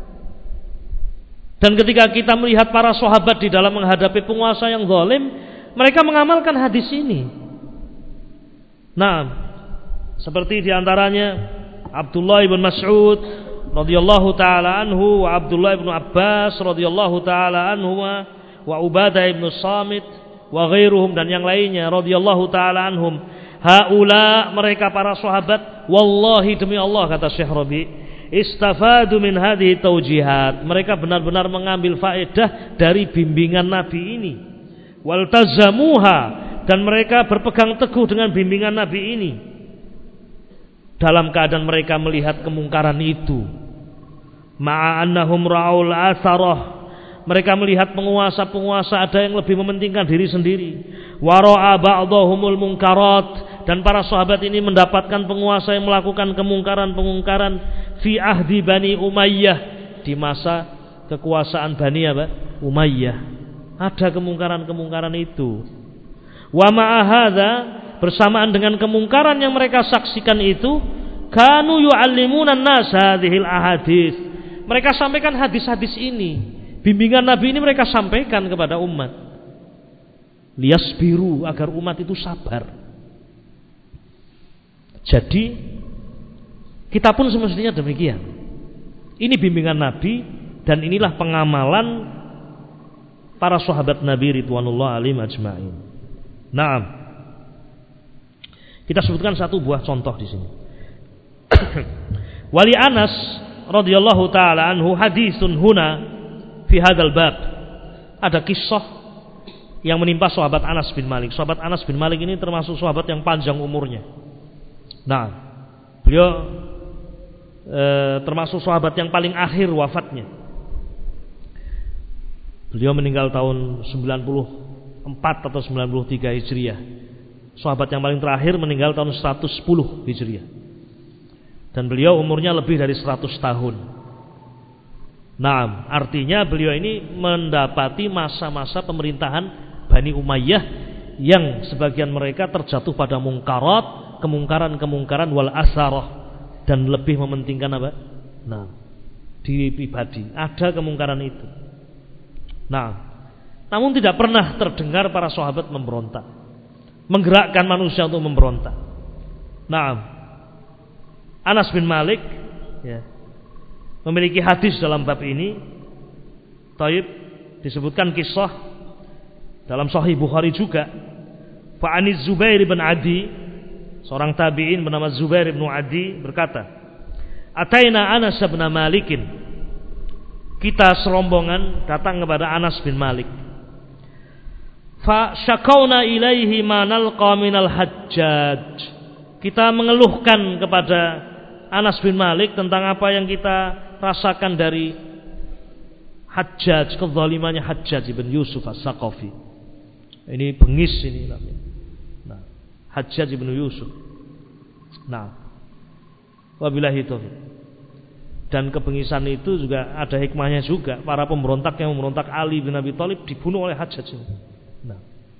Dan ketika kita melihat para sahabat di dalam menghadapi penguasa yang zalim, mereka mengamalkan hadis ini. Nah, seperti diantaranya Abdullah bin Mas'ud radhiyallahu taala anhu, wa Abdullah bin Abbas radhiyallahu taala anhu, wa Ubadah bin Samit, wa ghairuhum, dan yang lainnya radhiyallahu taala anhum. Haula, mereka para sahabat, wallahi demi Allah, kata Syekh Rabi, istafadu min hadhihi taujihat, mereka benar-benar mengambil faedah dari bimbingan Nabi ini. Waltazamuha, dan mereka berpegang teguh dengan bimbingan Nabi ini dalam keadaan mereka melihat kemungkaran itu. Ma'annahum ra'ul atharah, Mereka melihat penguasa-penguasa ada yang lebih mementingkan diri sendiri. Wa ra'a ba'dahumul munkarat, dan para sahabat ini mendapatkan penguasa yang melakukan kemungkaran-pemungkaran fi ahdi Bani Umayyah, di masa kekuasaan Bani Umayyah. Ada kemungkaran-kemungkaran itu. Wa ma'a hadza, bersamaan dengan kemungkaran yang mereka saksikan itu, kanu yu'allimuna an-nas hadhil ahadits. Mereka sampaikan hadis-hadis ini. Bimbingan Nabi ini mereka sampaikan kepada umat. Liyasbiru, agar umat itu sabar. Jadi kita pun semestinya demikian. Ini bimbingan Nabi, dan inilah pengamalan para sahabat Nabi ridwanullah alaihim ajma'in. Naam. Kita sebutkan satu buah contoh di sini. Wali Anas radhiyallahu taala anhu haditsun huna fi hadzal bab. Ada kisah yang menimpa sahabat Anas bin Malik. Sahabat Anas bin Malik ini termasuk sahabat yang panjang umurnya. Nah, beliau termasuk sahabat yang paling akhir wafatnya. Beliau meninggal tahun 94 atau 93 Hijriah. Sahabat yang paling terakhir meninggal tahun 110 Hijriah. Dan beliau umurnya lebih dari 100 tahun. Nah, artinya beliau ini mendapati masa-masa pemerintahan Bani Umayyah yang sebagian mereka terjatuh pada mungkarat, kemungkaran-kemungkaran wal asarah, dan lebih mementingkan apa? Nah, diri pribadi. Ada kemungkaran itu. Nah, namun tidak pernah terdengar para sahabat memberontak, menggerakkan manusia untuk memberontak. Nah, Anas bin Malik ya, memiliki hadis dalam bab ini. Taib, disebutkan kisah dalam Sahih Bukhari juga. Fa'aniz Zubair bin Adi, seorang tabi'in bernama Zubair bin Adi berkata, Ataina Anas bin Malikin, kita serombongan datang kepada Anas bin Malik. Fa syakauna ilaihi ma nalqa minal hajjaj, kita mengeluhkan kepada Anas bin Malik tentang apa yang kita rasakan dari Hajjaj, kezalimannya Hajjaj ibn Yusuf as-Saqafi. Ini bengis ini namanya. Nah, Hajjaj ibn Yusuf. Nah, wabillahi taufiq. Dan kebengisan itu juga ada hikmahnya juga. Para pemberontak yang memberontak Ali bin Abi Thalib dibunuh oleh Hajjaj ini. Nah,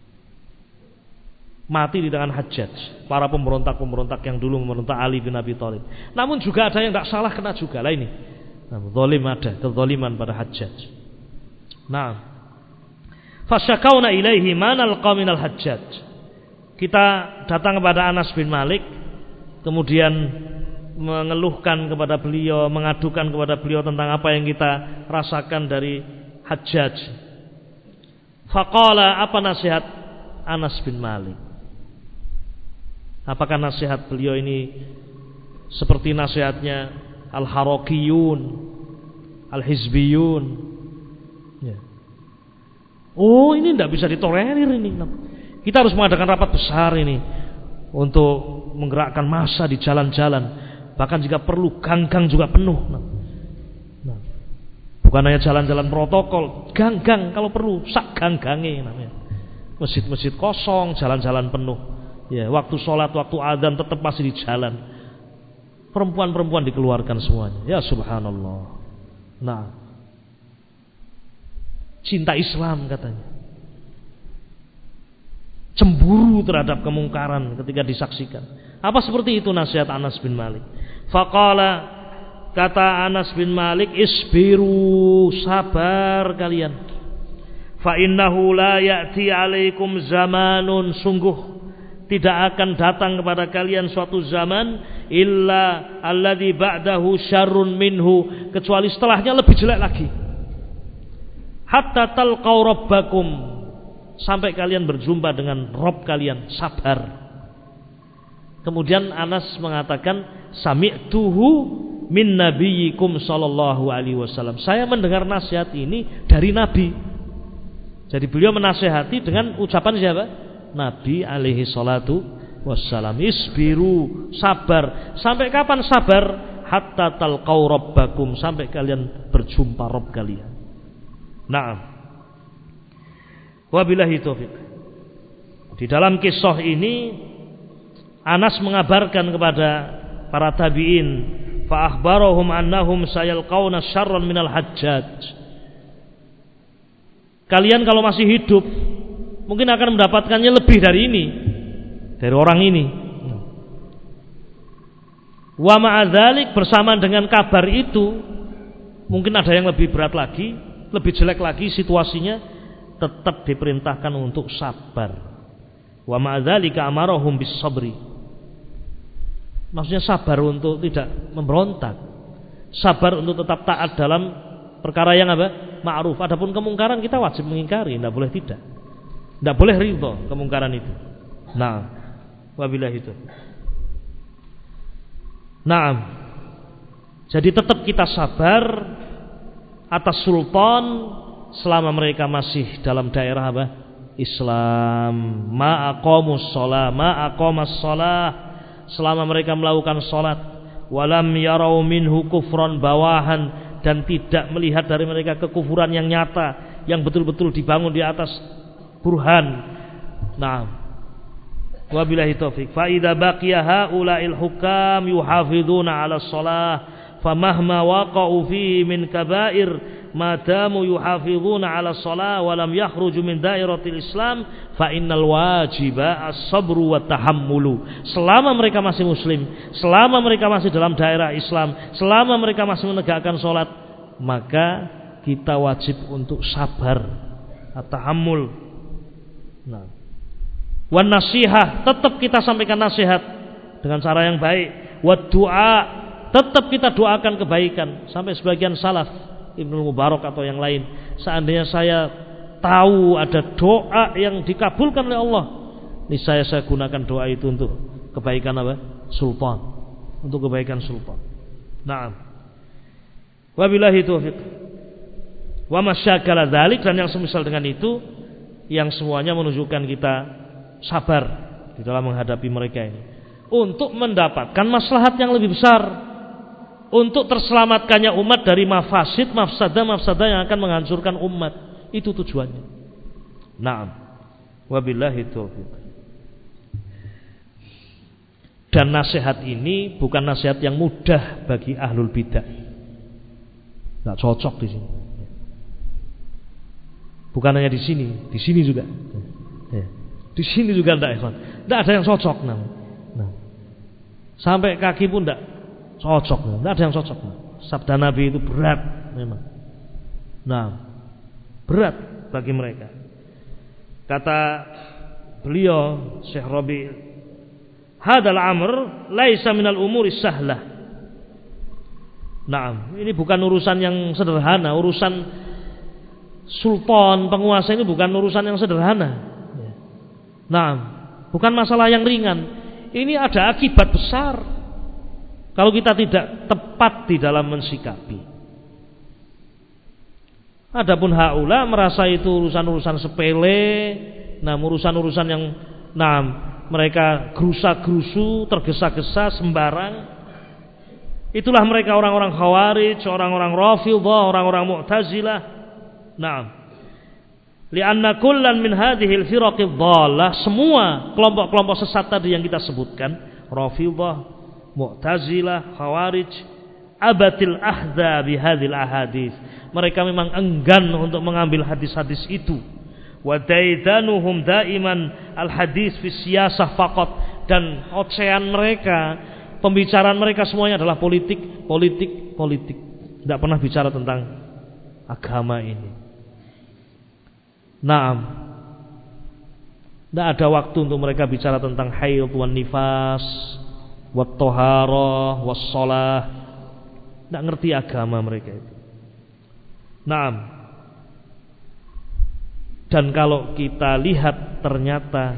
mati di tangan Hajjaj, para pemberontak-pemberontak yang dulu memberontak Ali bin Abi Thalib. Namun juga ada yang tidak salah kena juga lah ini. Zalim, ada kezaliman pada Hajjaj. Nah, fasyakauna ilaihi manal qaminal Hajjaj. Kita datang kepada Anas bin Malik, kemudian mengeluhkan kepada beliau, mengadukan kepada beliau tentang apa yang kita rasakan dari Hajjaj. Faqala, apa nasihat Anas bin Malik? Apakah nasihat beliau ini seperti nasihatnya Al-Harakiyun, Al-Hizbiyun? Ya. Oh, ini tidak bisa ditolerir ini. Kita harus mengadakan rapat besar ini untuk menggerakkan massa di jalan-jalan. Bahkan jika perlu gang-gang juga penuh. Nah, bukan hanya jalan-jalan protokol, gang-gang kalau perlu sak gang-gange namanya. Masjid-masjid kosong, jalan-jalan penuh. Ya, waktu sholat, waktu adzan tetap masih di jalan. Perempuan-perempuan dikeluarkan semuanya. Ya subhanallah. Nah, cinta Islam katanya. Cemburu terhadap kemungkaran ketika disaksikan. Apa seperti itu nasihat Anas bin Malik? Faqala, kata Anas bin Malik, isbiru, sabar kalian. Fa innahu la ya'ti 'alaikum zamanun, sungguh tidak akan datang kepada kalian suatu zaman illa alladzi ba'dahu syarrun minhu, kecuali setelahnya lebih jelek lagi. Hatta talqaw rabbakum, sampai kalian berjumpa dengan Rabb kalian, sabar. Kemudian Anas mengatakan, sami'tuhu min nabiyyikum sallallahu alaihi wasallam, saya mendengar nasihat ini dari Nabi. Jadi beliau menasihati dengan ucapan siapa? Nabi alaihi salatu wassalam. Isbiru, sabar. Sampai kapan sabar? Hatta talqaw rabbakum, sampai kalian berjumpa Rabb kalian. Na'am. Wabillahi taufiq. Di dalam kisah ini Anas mengabarkan kepada para tabi'in, fa akhbarahum annahum sayalqauna syarran minal Hajjaj. Kalian kalau masih hidup mungkin akan mendapatkannya lebih dari ini, dari orang ini. Wa ma'adzalik, bersamaan dengan kabar itu mungkin ada yang lebih berat lagi, lebih jelek lagi situasinya, tetap diperintahkan untuk sabar. Wa ma'adzalika amarahum bis sabri. Maksudnya sabar untuk tidak memberontak, sabar untuk tetap taat dalam perkara yang apa? Ma'ruf. Adapun kemungkaran kita wajib mengingkari, tidak boleh tidak. Tidak boleh ridho kemungkaran itu. Nah, wabillahi itu. Nah, jadi tetap kita sabar atas sultan selama mereka masih dalam daerah apa? Islam. Ma'aqamus shalah, selama mereka melakukan salat, walam yarau minhu kufran bawahan, dan tidak melihat dari mereka kekufuran yang nyata, yang betul-betul dibangun di atas burhan. Nah, wabillahi taufik. Fa idza baqiya haula'il hukam yuhafizuna 'ala shalah, famahma waqa'u fi min kaba'ir madamu yuhafizuna 'ala shalah wa lam yakhruju min dairatil Islam fa innal wajiba as-sabru wa tahammulu. Selama mereka masih muslim, selama mereka masih dalam daerah Islam, selama mereka masih menegakkan salat, maka kita wajib untuk sabar, at-tahammul. Nah, wan nasihah, tetap kita sampaikan nasihat dengan cara yang baik. Wa du'a, tetap kita doakan kebaikan. Sampai sebagian salaf, Ibnu Mubarak atau yang lain, seandainya saya tahu ada doa yang dikabulkan oleh Allah, niscaya saya gunakan doa itu untuk kebaikan apa? Sultan, untuk kebaikan sultan. Naam. Wabillahi taufiq. Wa masyakala dzalik, dan yang semisal dengan itu, yang semuanya menunjukkan kita sabar di dalam menghadapi mereka ini untuk mendapatkan maslahat yang lebih besar, untuk terselamatkannya umat dari mafsadah yang akan menghancurkan umat. Itu tujuannya. Naam. Wabillahi taufiq. Dan nasihat ini bukan nasihat yang mudah bagi ahlul bidah. Enggak cocok di sini. Bukan hanya di sini juga. Di sini juga enggak, ikhwan. Enggak ada yang cocok namanya. Nah. Sampai kaki pun enggak cocok, enggak ada yang cocok. Sabda Nabi itu berat memang. Nah, berat bagi mereka. Kata beliau Syekh Rabi', hadal amr laisa minal umuri sahlah. Nah, ini bukan urusan yang sederhana. Urusan sultan, penguasa ini bukan urusan yang sederhana. Nah, bukan masalah yang ringan. Ini ada akibat besar kalau kita tidak tepat di dalam mensikapi. Adapun haula merasa itu urusan-urusan sepele, urusan-urusan yang mereka gerusa-gerusu, tergesa-gesa, sembarang. Itulah mereka orang-orang Khawarij, orang-orang Rafidhah, orang-orang Mu'tazilah. Li'anna kullan min hadhil firaqidh dhalah, semua kelompok-kelompok sesat tadi yang kita sebutkan, Rafidhah, Mu'tazilah, Khawarij, abatil ahda bihadhil ahadits. Mereka memang enggan untuk mengambil hadis-hadis itu. Wa daidanuhum daiman al-hadis fi siyasah faqat, dan ocehan mereka, pembicaraan mereka semuanya adalah politik. Tidak pernah bicara tentang agama ini. Naam. Tidak ada waktu untuk mereka bicara tentang haid wan nifas, wat thaharah, was shalah. Tidak ngerti agama mereka itu. Naam. Dan kalau kita lihat ternyata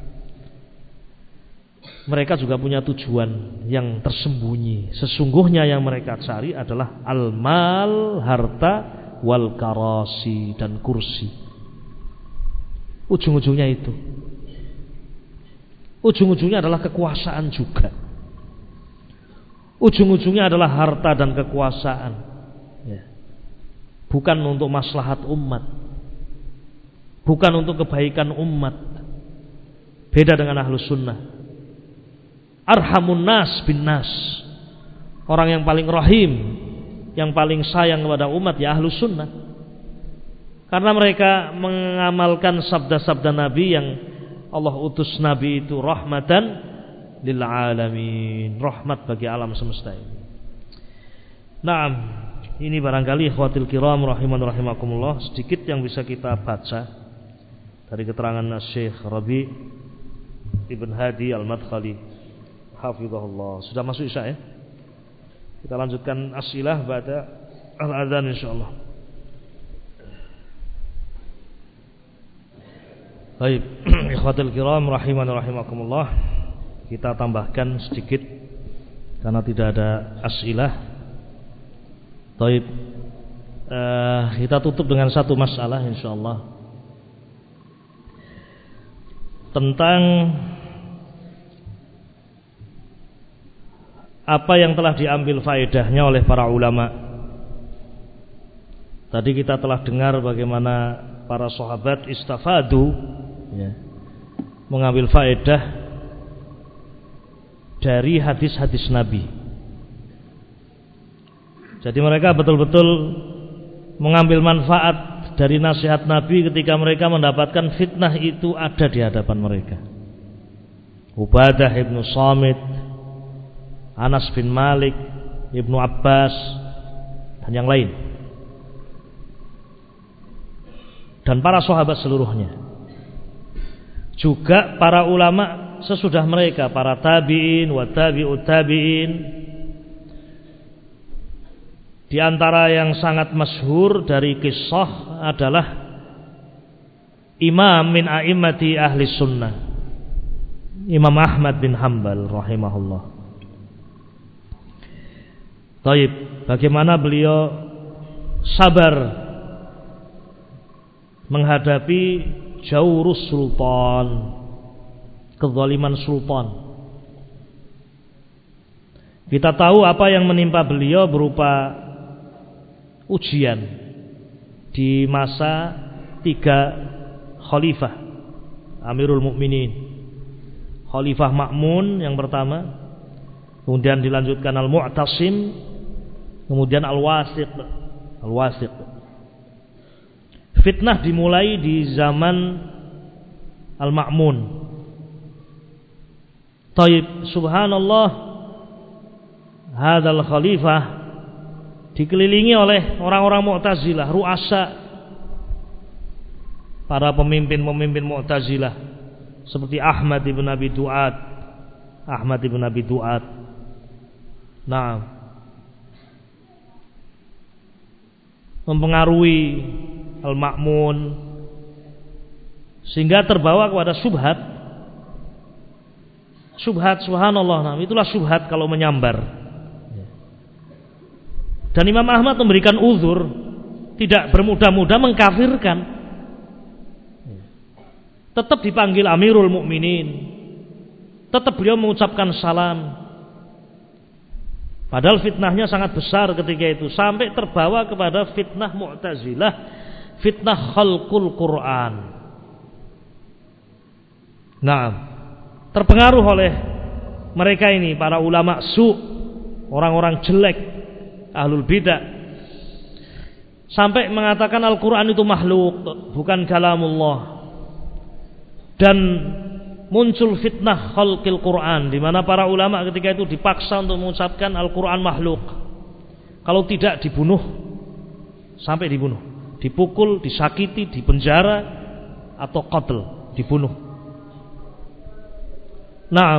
mereka juga punya tujuan yang tersembunyi. Sesungguhnya yang mereka cari adalah al-mal, harta, wal karasi, dan kursi. Ujung-ujungnya itu. Ujung-ujungnya adalah kekuasaan juga. Ujung-ujungnya adalah harta dan kekuasaan. Ya. bukan untuk maslahat umat, bukan untuk kebaikan umat. Beda dengan ahlus sunnah. Arhamun nas bin nas, orang yang paling rahim, yang paling sayang kepada umat ya ahlus sunnah, karena mereka mengamalkan sabda-sabda Nabi yang Allah utus Nabi itu rahmatan lil alamin, rahmat bagi alam semesta ini. Naam, ini barangkali ikhwatil kiram rahiman rahimakumullah sedikit yang bisa kita baca dari keterangan Syekh Rabi Ibn Hadi Al-Madkhali hafizahullah. Sudah masuk Isya ya? Kita lanjutkan as'ilah ba'da al-adzan insyaallah. Baik, ikhwatul kiram rahiman rahimakumullah, kita tambahkan sedikit karena tidak ada as'ilah. Baik, kita tutup dengan satu masalah insyaallah tentang apa yang telah diambil faedahnya oleh para ulama. Tadi kita telah dengar bagaimana para sahabat istafadu, ya, mengambil faedah dari hadis-hadis Nabi. Jadi mereka betul-betul mengambil manfaat dari nasihat Nabi ketika mereka mendapatkan fitnah itu ada di hadapan mereka. Ubadah ibnu Samit, Anas bin Malik, Ibnu Abbas, dan yang lain, dan para sahabat seluruhnya, juga para ulama sesudah mereka, para tabi'in wa tabi'ut tabi'in. Di antara yang sangat masyhur dari kisah adalah imam min a'immati ahli sunnah, Imam Ahmad bin Hanbal rahimahullah. Taib, bagaimana beliau sabar menghadapi jawrus sultan, kezaliman sultan. Kita tahu apa yang menimpa beliau berupa ujian di masa 3 khalifah Amirul Mukminin. Khalifah Ma'mun yang pertama, kemudian dilanjutkan Al-Mu'tasim, kemudian Al-Wasiq. Fitnah dimulai di zaman Al-Ma'mun. Taib, subhanallah, hadzal khalifah dikelilingi oleh orang-orang Mu'tazilah, ru'asa, para pemimpin-pemimpin Mu'tazilah seperti Ahmad ibn Abi Du'ad. Nah, mempengaruhi Al-Ma'mun sehingga terbawa kepada syubhat, subhanallah. Nah, itulah syubhat kalau menyambar. Dan Imam Ahmad memberikan uzur, tidak bermudah-mudah mengkafirkan. Tetap dipanggil Amirul Mukminin, tetap beliau mengucapkan salam. Padahal fitnahnya sangat besar ketika itu, sampai terbawa kepada fitnah Mu'tazilah, fitnah khalqul Quran. Nah, terpengaruh oleh mereka ini, para ulama orang-orang jelek, ahlul bidah, sampai mengatakan Al-Quran itu makhluk, bukan kalamullah. Dan muncul fitnah khalqil Quran, di mana para ulama ketika itu dipaksa untuk mengucapkan Al-Quran makhluk. Kalau tidak dibunuh, sampai dibunuh, dipukul, disakiti, dipenjara, atau qatl, dibunuh. Naam.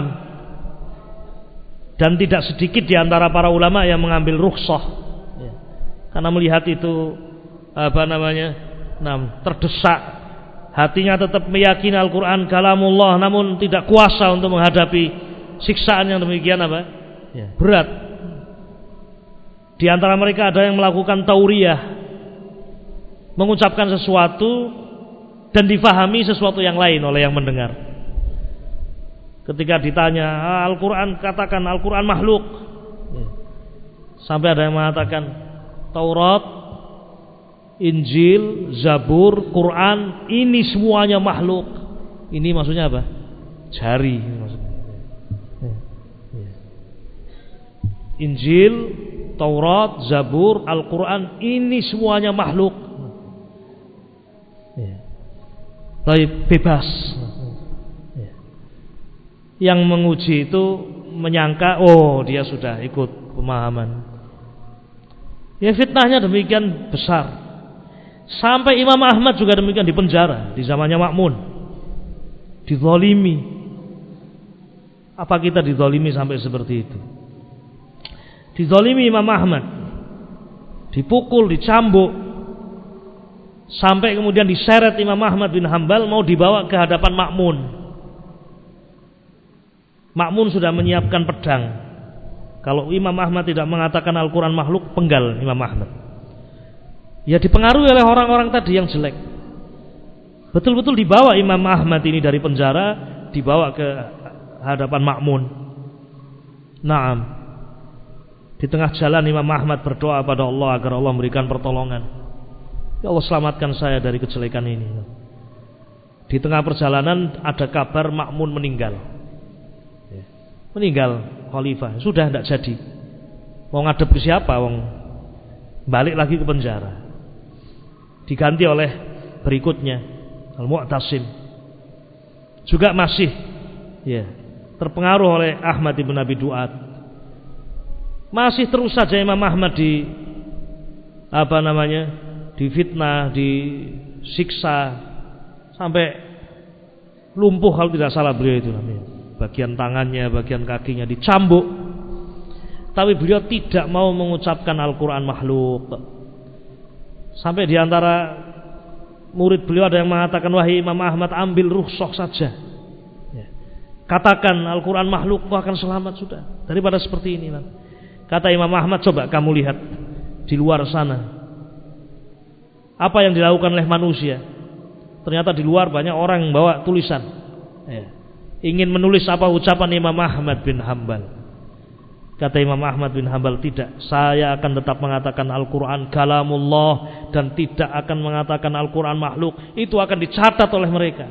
Dan tidak sedikit di antara para ulama yang mengambil rukhsah, ya, karena melihat itu terdesak, hatinya tetap meyakini Al-Quran kalamullah, namun tidak kuasa untuk menghadapi siksaan yang demikian berat. Di antara mereka ada yang melakukan tauriyah, mengucapkan sesuatu dan difahami sesuatu yang lain oleh yang mendengar. Ketika ditanya Al-Quran, katakan Al-Quran makhluk. Sampai ada yang mengatakan Taurat Injil, Zabur, Quran, ini semuanya makhluk. Ini maksudnya apa? Jari maksudnya. Injil, Taurat, Zabur, Al-Quran, ini semuanya makhluk. Tapi bebas. Yang menguji itu menyangka, oh dia sudah ikut pemahaman. Ya fitnahnya demikian besar. Sampai Imam Ahmad juga demikian, dipenjara di zamannya Ma'mun, dizalimi. Apa kita dizalimi sampai seperti itu? Dizalimi Imam Ahmad, dipukul, dicambuk, sampai kemudian diseret Imam Ahmad bin Hambal mau dibawa ke hadapan Ma'mun. Ma'mun sudah menyiapkan pedang. Kalau Imam Ahmad tidak mengatakan Al-Quran makhluk, penggal Imam Ahmad. Ya dipengaruhi oleh orang-orang tadi yang jelek. Betul-betul dibawa Imam Ahmad ini dari penjara, dibawa ke hadapan Ma'mun. Naam. Di tengah jalan Imam Ahmad berdoa pada Allah agar Allah memberikan pertolongan. Ya Allah, selamatkan saya dari kejelekan ini. Di tengah perjalanan ada kabar Ma'mun meninggal. Meninggal khalifah. Sudah tidak jadi. Mau ngadep ke siapa? Balik lagi ke penjara. Diganti oleh berikutnya Al-Mu'tasim. Juga masih terpengaruh oleh Ahmad ibn Abi Du'ad. Masih terus saja Imam Ahmad difitnah, disiksa sampai lumpuh kalau tidak salah beliau itu namanya. Bagian tangannya, bagian kakinya dicambuk. Tapi beliau tidak mau mengucapkan Al-Quran makhluk. Sampai diantara murid beliau ada yang mengatakan, wahai Imam Ahmad, ambil rukhsah saja. Katakan Al-Quran makhluk, kau akan selamat sudah. Daripada seperti ini. Kata Imam Ahmad, coba kamu lihat di luar sana apa yang dilakukan oleh manusia. Ternyata di luar banyak orang yang bawa tulisan, ingin menulis apa ucapan Imam Ahmad bin Hambal. Kata Imam Ahmad bin Hambal, tidak, saya akan tetap mengatakan Al-Quran kalamullah dan tidak akan mengatakan Al-Quran makhluk. Itu akan dicatat oleh mereka.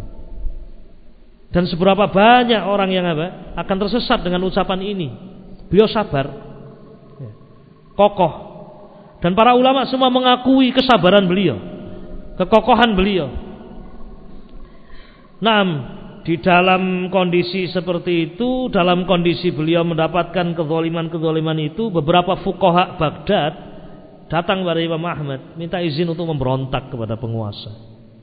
Dan seberapa banyak orang yang akan tersesat dengan ucapan ini. Beliau sabar, kokoh, dan para ulama semua mengakui kesabaran beliau, kekokohan beliau. Di dalam kondisi seperti itu, dalam kondisi beliau mendapatkan kezaliman itu, beberapa fuqaha Baghdad datang kepada Imam Ahmad minta izin untuk memberontak kepada penguasa.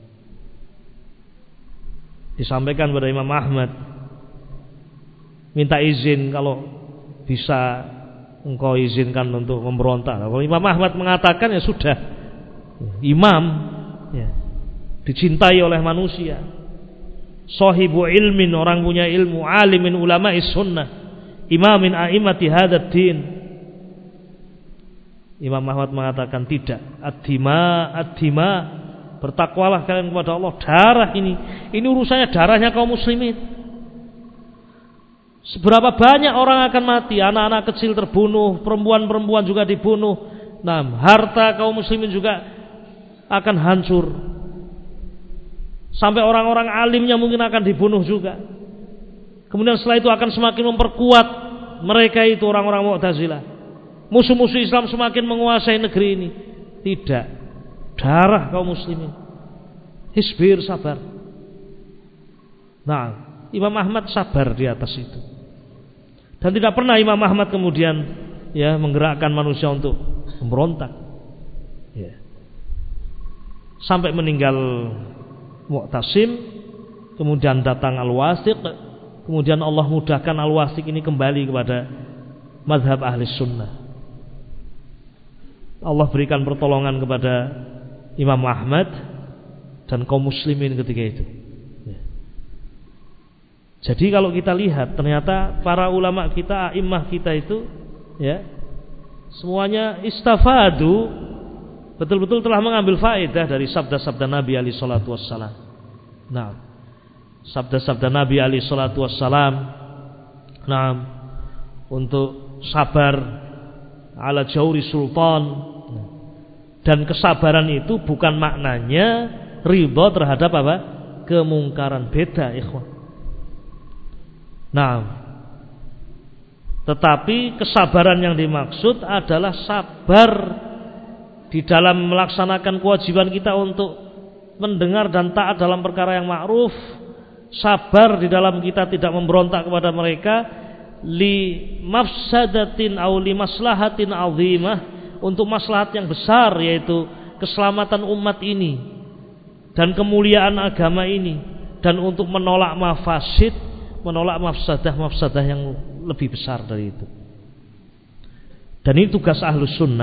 Disampaikan kepada Imam Ahmad, minta izin kalau bisa engkau izinkan untuk memberontak. Kalau Imam Ahmad mengatakan, ya sudah, imam dicintai oleh manusia, sahibu ilmin, orang punya ilmu, alimin ulama'is sunnah, imamin a'imati hadad din. Imam Ahmad mengatakan, tidak, ad-dima, bertakwalah kalian kepada Allah. Darah ini urusannya darahnya kaum muslimin. Seberapa banyak orang akan mati, anak-anak kecil terbunuh, perempuan-perempuan juga dibunuh. Harta kaum muslimin juga akan hancur. Sampai orang-orang alimnya mungkin akan dibunuh juga. Kemudian setelah itu akan semakin memperkuat mereka itu orang-orang Mu'tazilah. Musuh-musuh Islam semakin menguasai negeri ini. Tidak, darah kaum muslimin. Hisbir, sabar. Imam Ahmad sabar di atas itu. Dan tidak pernah Imam Ahmad kemudian menggerakkan manusia untuk memberontak. Sampai meninggal Mu'tasim, kemudian datang Al-Wasiq, kemudian Allah mudahkan Al-Wasiq ini kembali kepada mazhab ahli sunnah. Allah berikan pertolongan kepada Imam Ahmad dan kaum muslimin ketika itu. Jadi kalau kita lihat, ternyata para ulama kita, a'immah kita itu semuanya istafadu, betul-betul telah mengambil faedah dari sabda-sabda Nabi alaihi salatu wassalam. Sabda-sabda Nabi alaihi salatu wassalam, untuk sabar ala jauri sultan, Dan kesabaran itu bukan maknanya ridha terhadap apa? Kemungkaran. Beda, ikhwan. Nah, tetapi kesabaran yang dimaksud adalah sabar di dalam melaksanakan kewajiban kita untuk mendengar dan taat dalam perkara yang ma'ruf. Sabar di dalam kita tidak memberontak kepada mereka li mafsadatin aw li maslahatin azimah, untuk maslahat yang besar, yaitu keselamatan umat ini dan kemuliaan agama ini, dan untuk menolak mafasid, menolak mafsadah yang lebih besar dari itu. Dan ini tugas ahlus sunnah,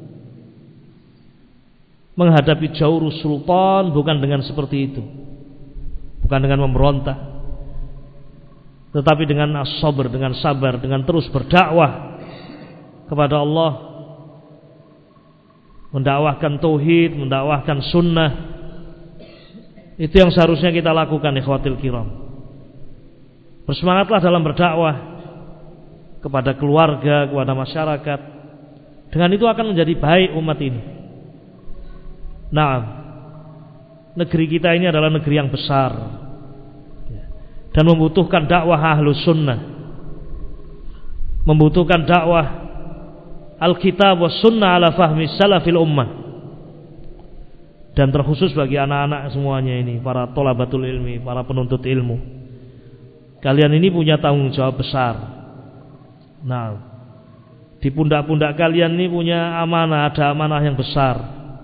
menghadapi jawrus sultan bukan dengan seperti itu, bukan dengan memberontak, tetapi dengan as-sabr, dengan sabar, dengan terus berdakwah kepada Allah, mendakwahkan tauhid, mendakwahkan sunnah. Itu yang seharusnya kita lakukan, ikhwatil kiram. Bersemangatlah dalam berdakwah kepada keluarga, kepada masyarakat. Dengan itu akan menjadi baik umat ini. Nah, negeri kita ini adalah negeri yang besar dan membutuhkan dakwah ahlus sunnah, membutuhkan dakwah Alkitab wa sunnah ala fahmi salafil ummah. Dan terkhusus bagi anak-anak semuanya ini, para thalabatul ilmi, para penuntut ilmu, kalian ini punya tanggung jawab besar. Nah, di pundak-pundak kalian ini punya amanah, ada amanah yang besar.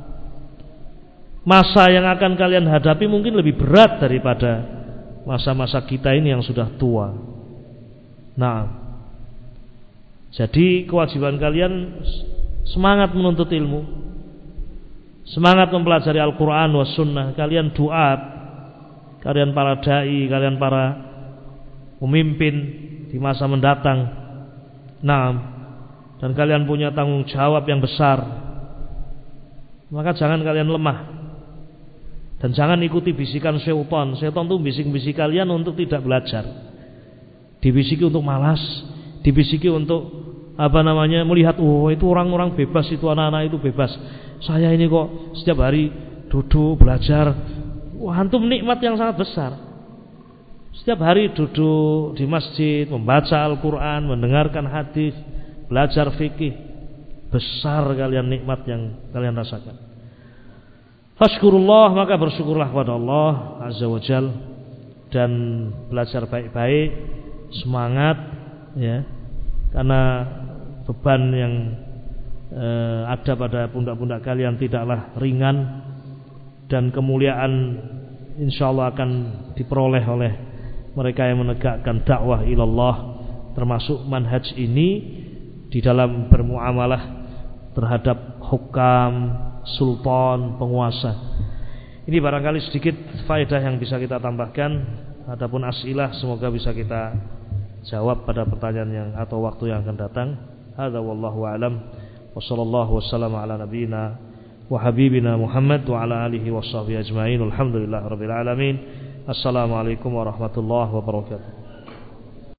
Masa yang akan kalian hadapi mungkin lebih berat daripada masa-masa kita ini yang sudah tua. Nah, jadi kewajiban kalian semangat menuntut ilmu, semangat mempelajari Al-Quran wa sunnah. Kalian duat, kalian para da'i, kalian para pemimpin di masa mendatang. Nah, dan kalian punya tanggung jawab yang besar. Maka jangan kalian lemah, dan jangan ikuti bisikan syaitan. Syaitan itu bisik-bisik kalian untuk tidak belajar, dibisiki untuk malas, dibisiki untuk melihat, oh itu orang-orang bebas, itu anak-anak itu bebas, saya ini kok setiap hari duduk belajar. Wah, antum nikmat yang sangat besar. Setiap hari duduk di masjid, membaca Al-Quran, mendengarkan hadis, belajar fikih. Besar kalian nikmat yang kalian rasakan. Fashkurullah, maka bersyukurlah kepada Allah Azza wa Jal, dan belajar baik-baik, semangat ya, karena beban yang ada pada pundak-pundak kalian tidaklah ringan, dan kemuliaan insyaallah akan diperoleh oleh mereka yang menegakkan dakwah ilallah, termasuk manhaj ini di dalam bermuamalah terhadap hukam, sultan, penguasa. Ini barangkali sedikit faedah yang bisa kita tambahkan. Adapun as'ilah semoga bisa kita jawab pada pertanyaan yang atau waktu yang akan datang. Hadza wallahu a'lam. Wa sallallahu wassalamu ala nabiyyina wa habibina Muhammad wa ala alihi washabbihi ajmain. Alhamdulillahirabbil alamin. Assalamualaikum warahmatullahi wabarakatuh.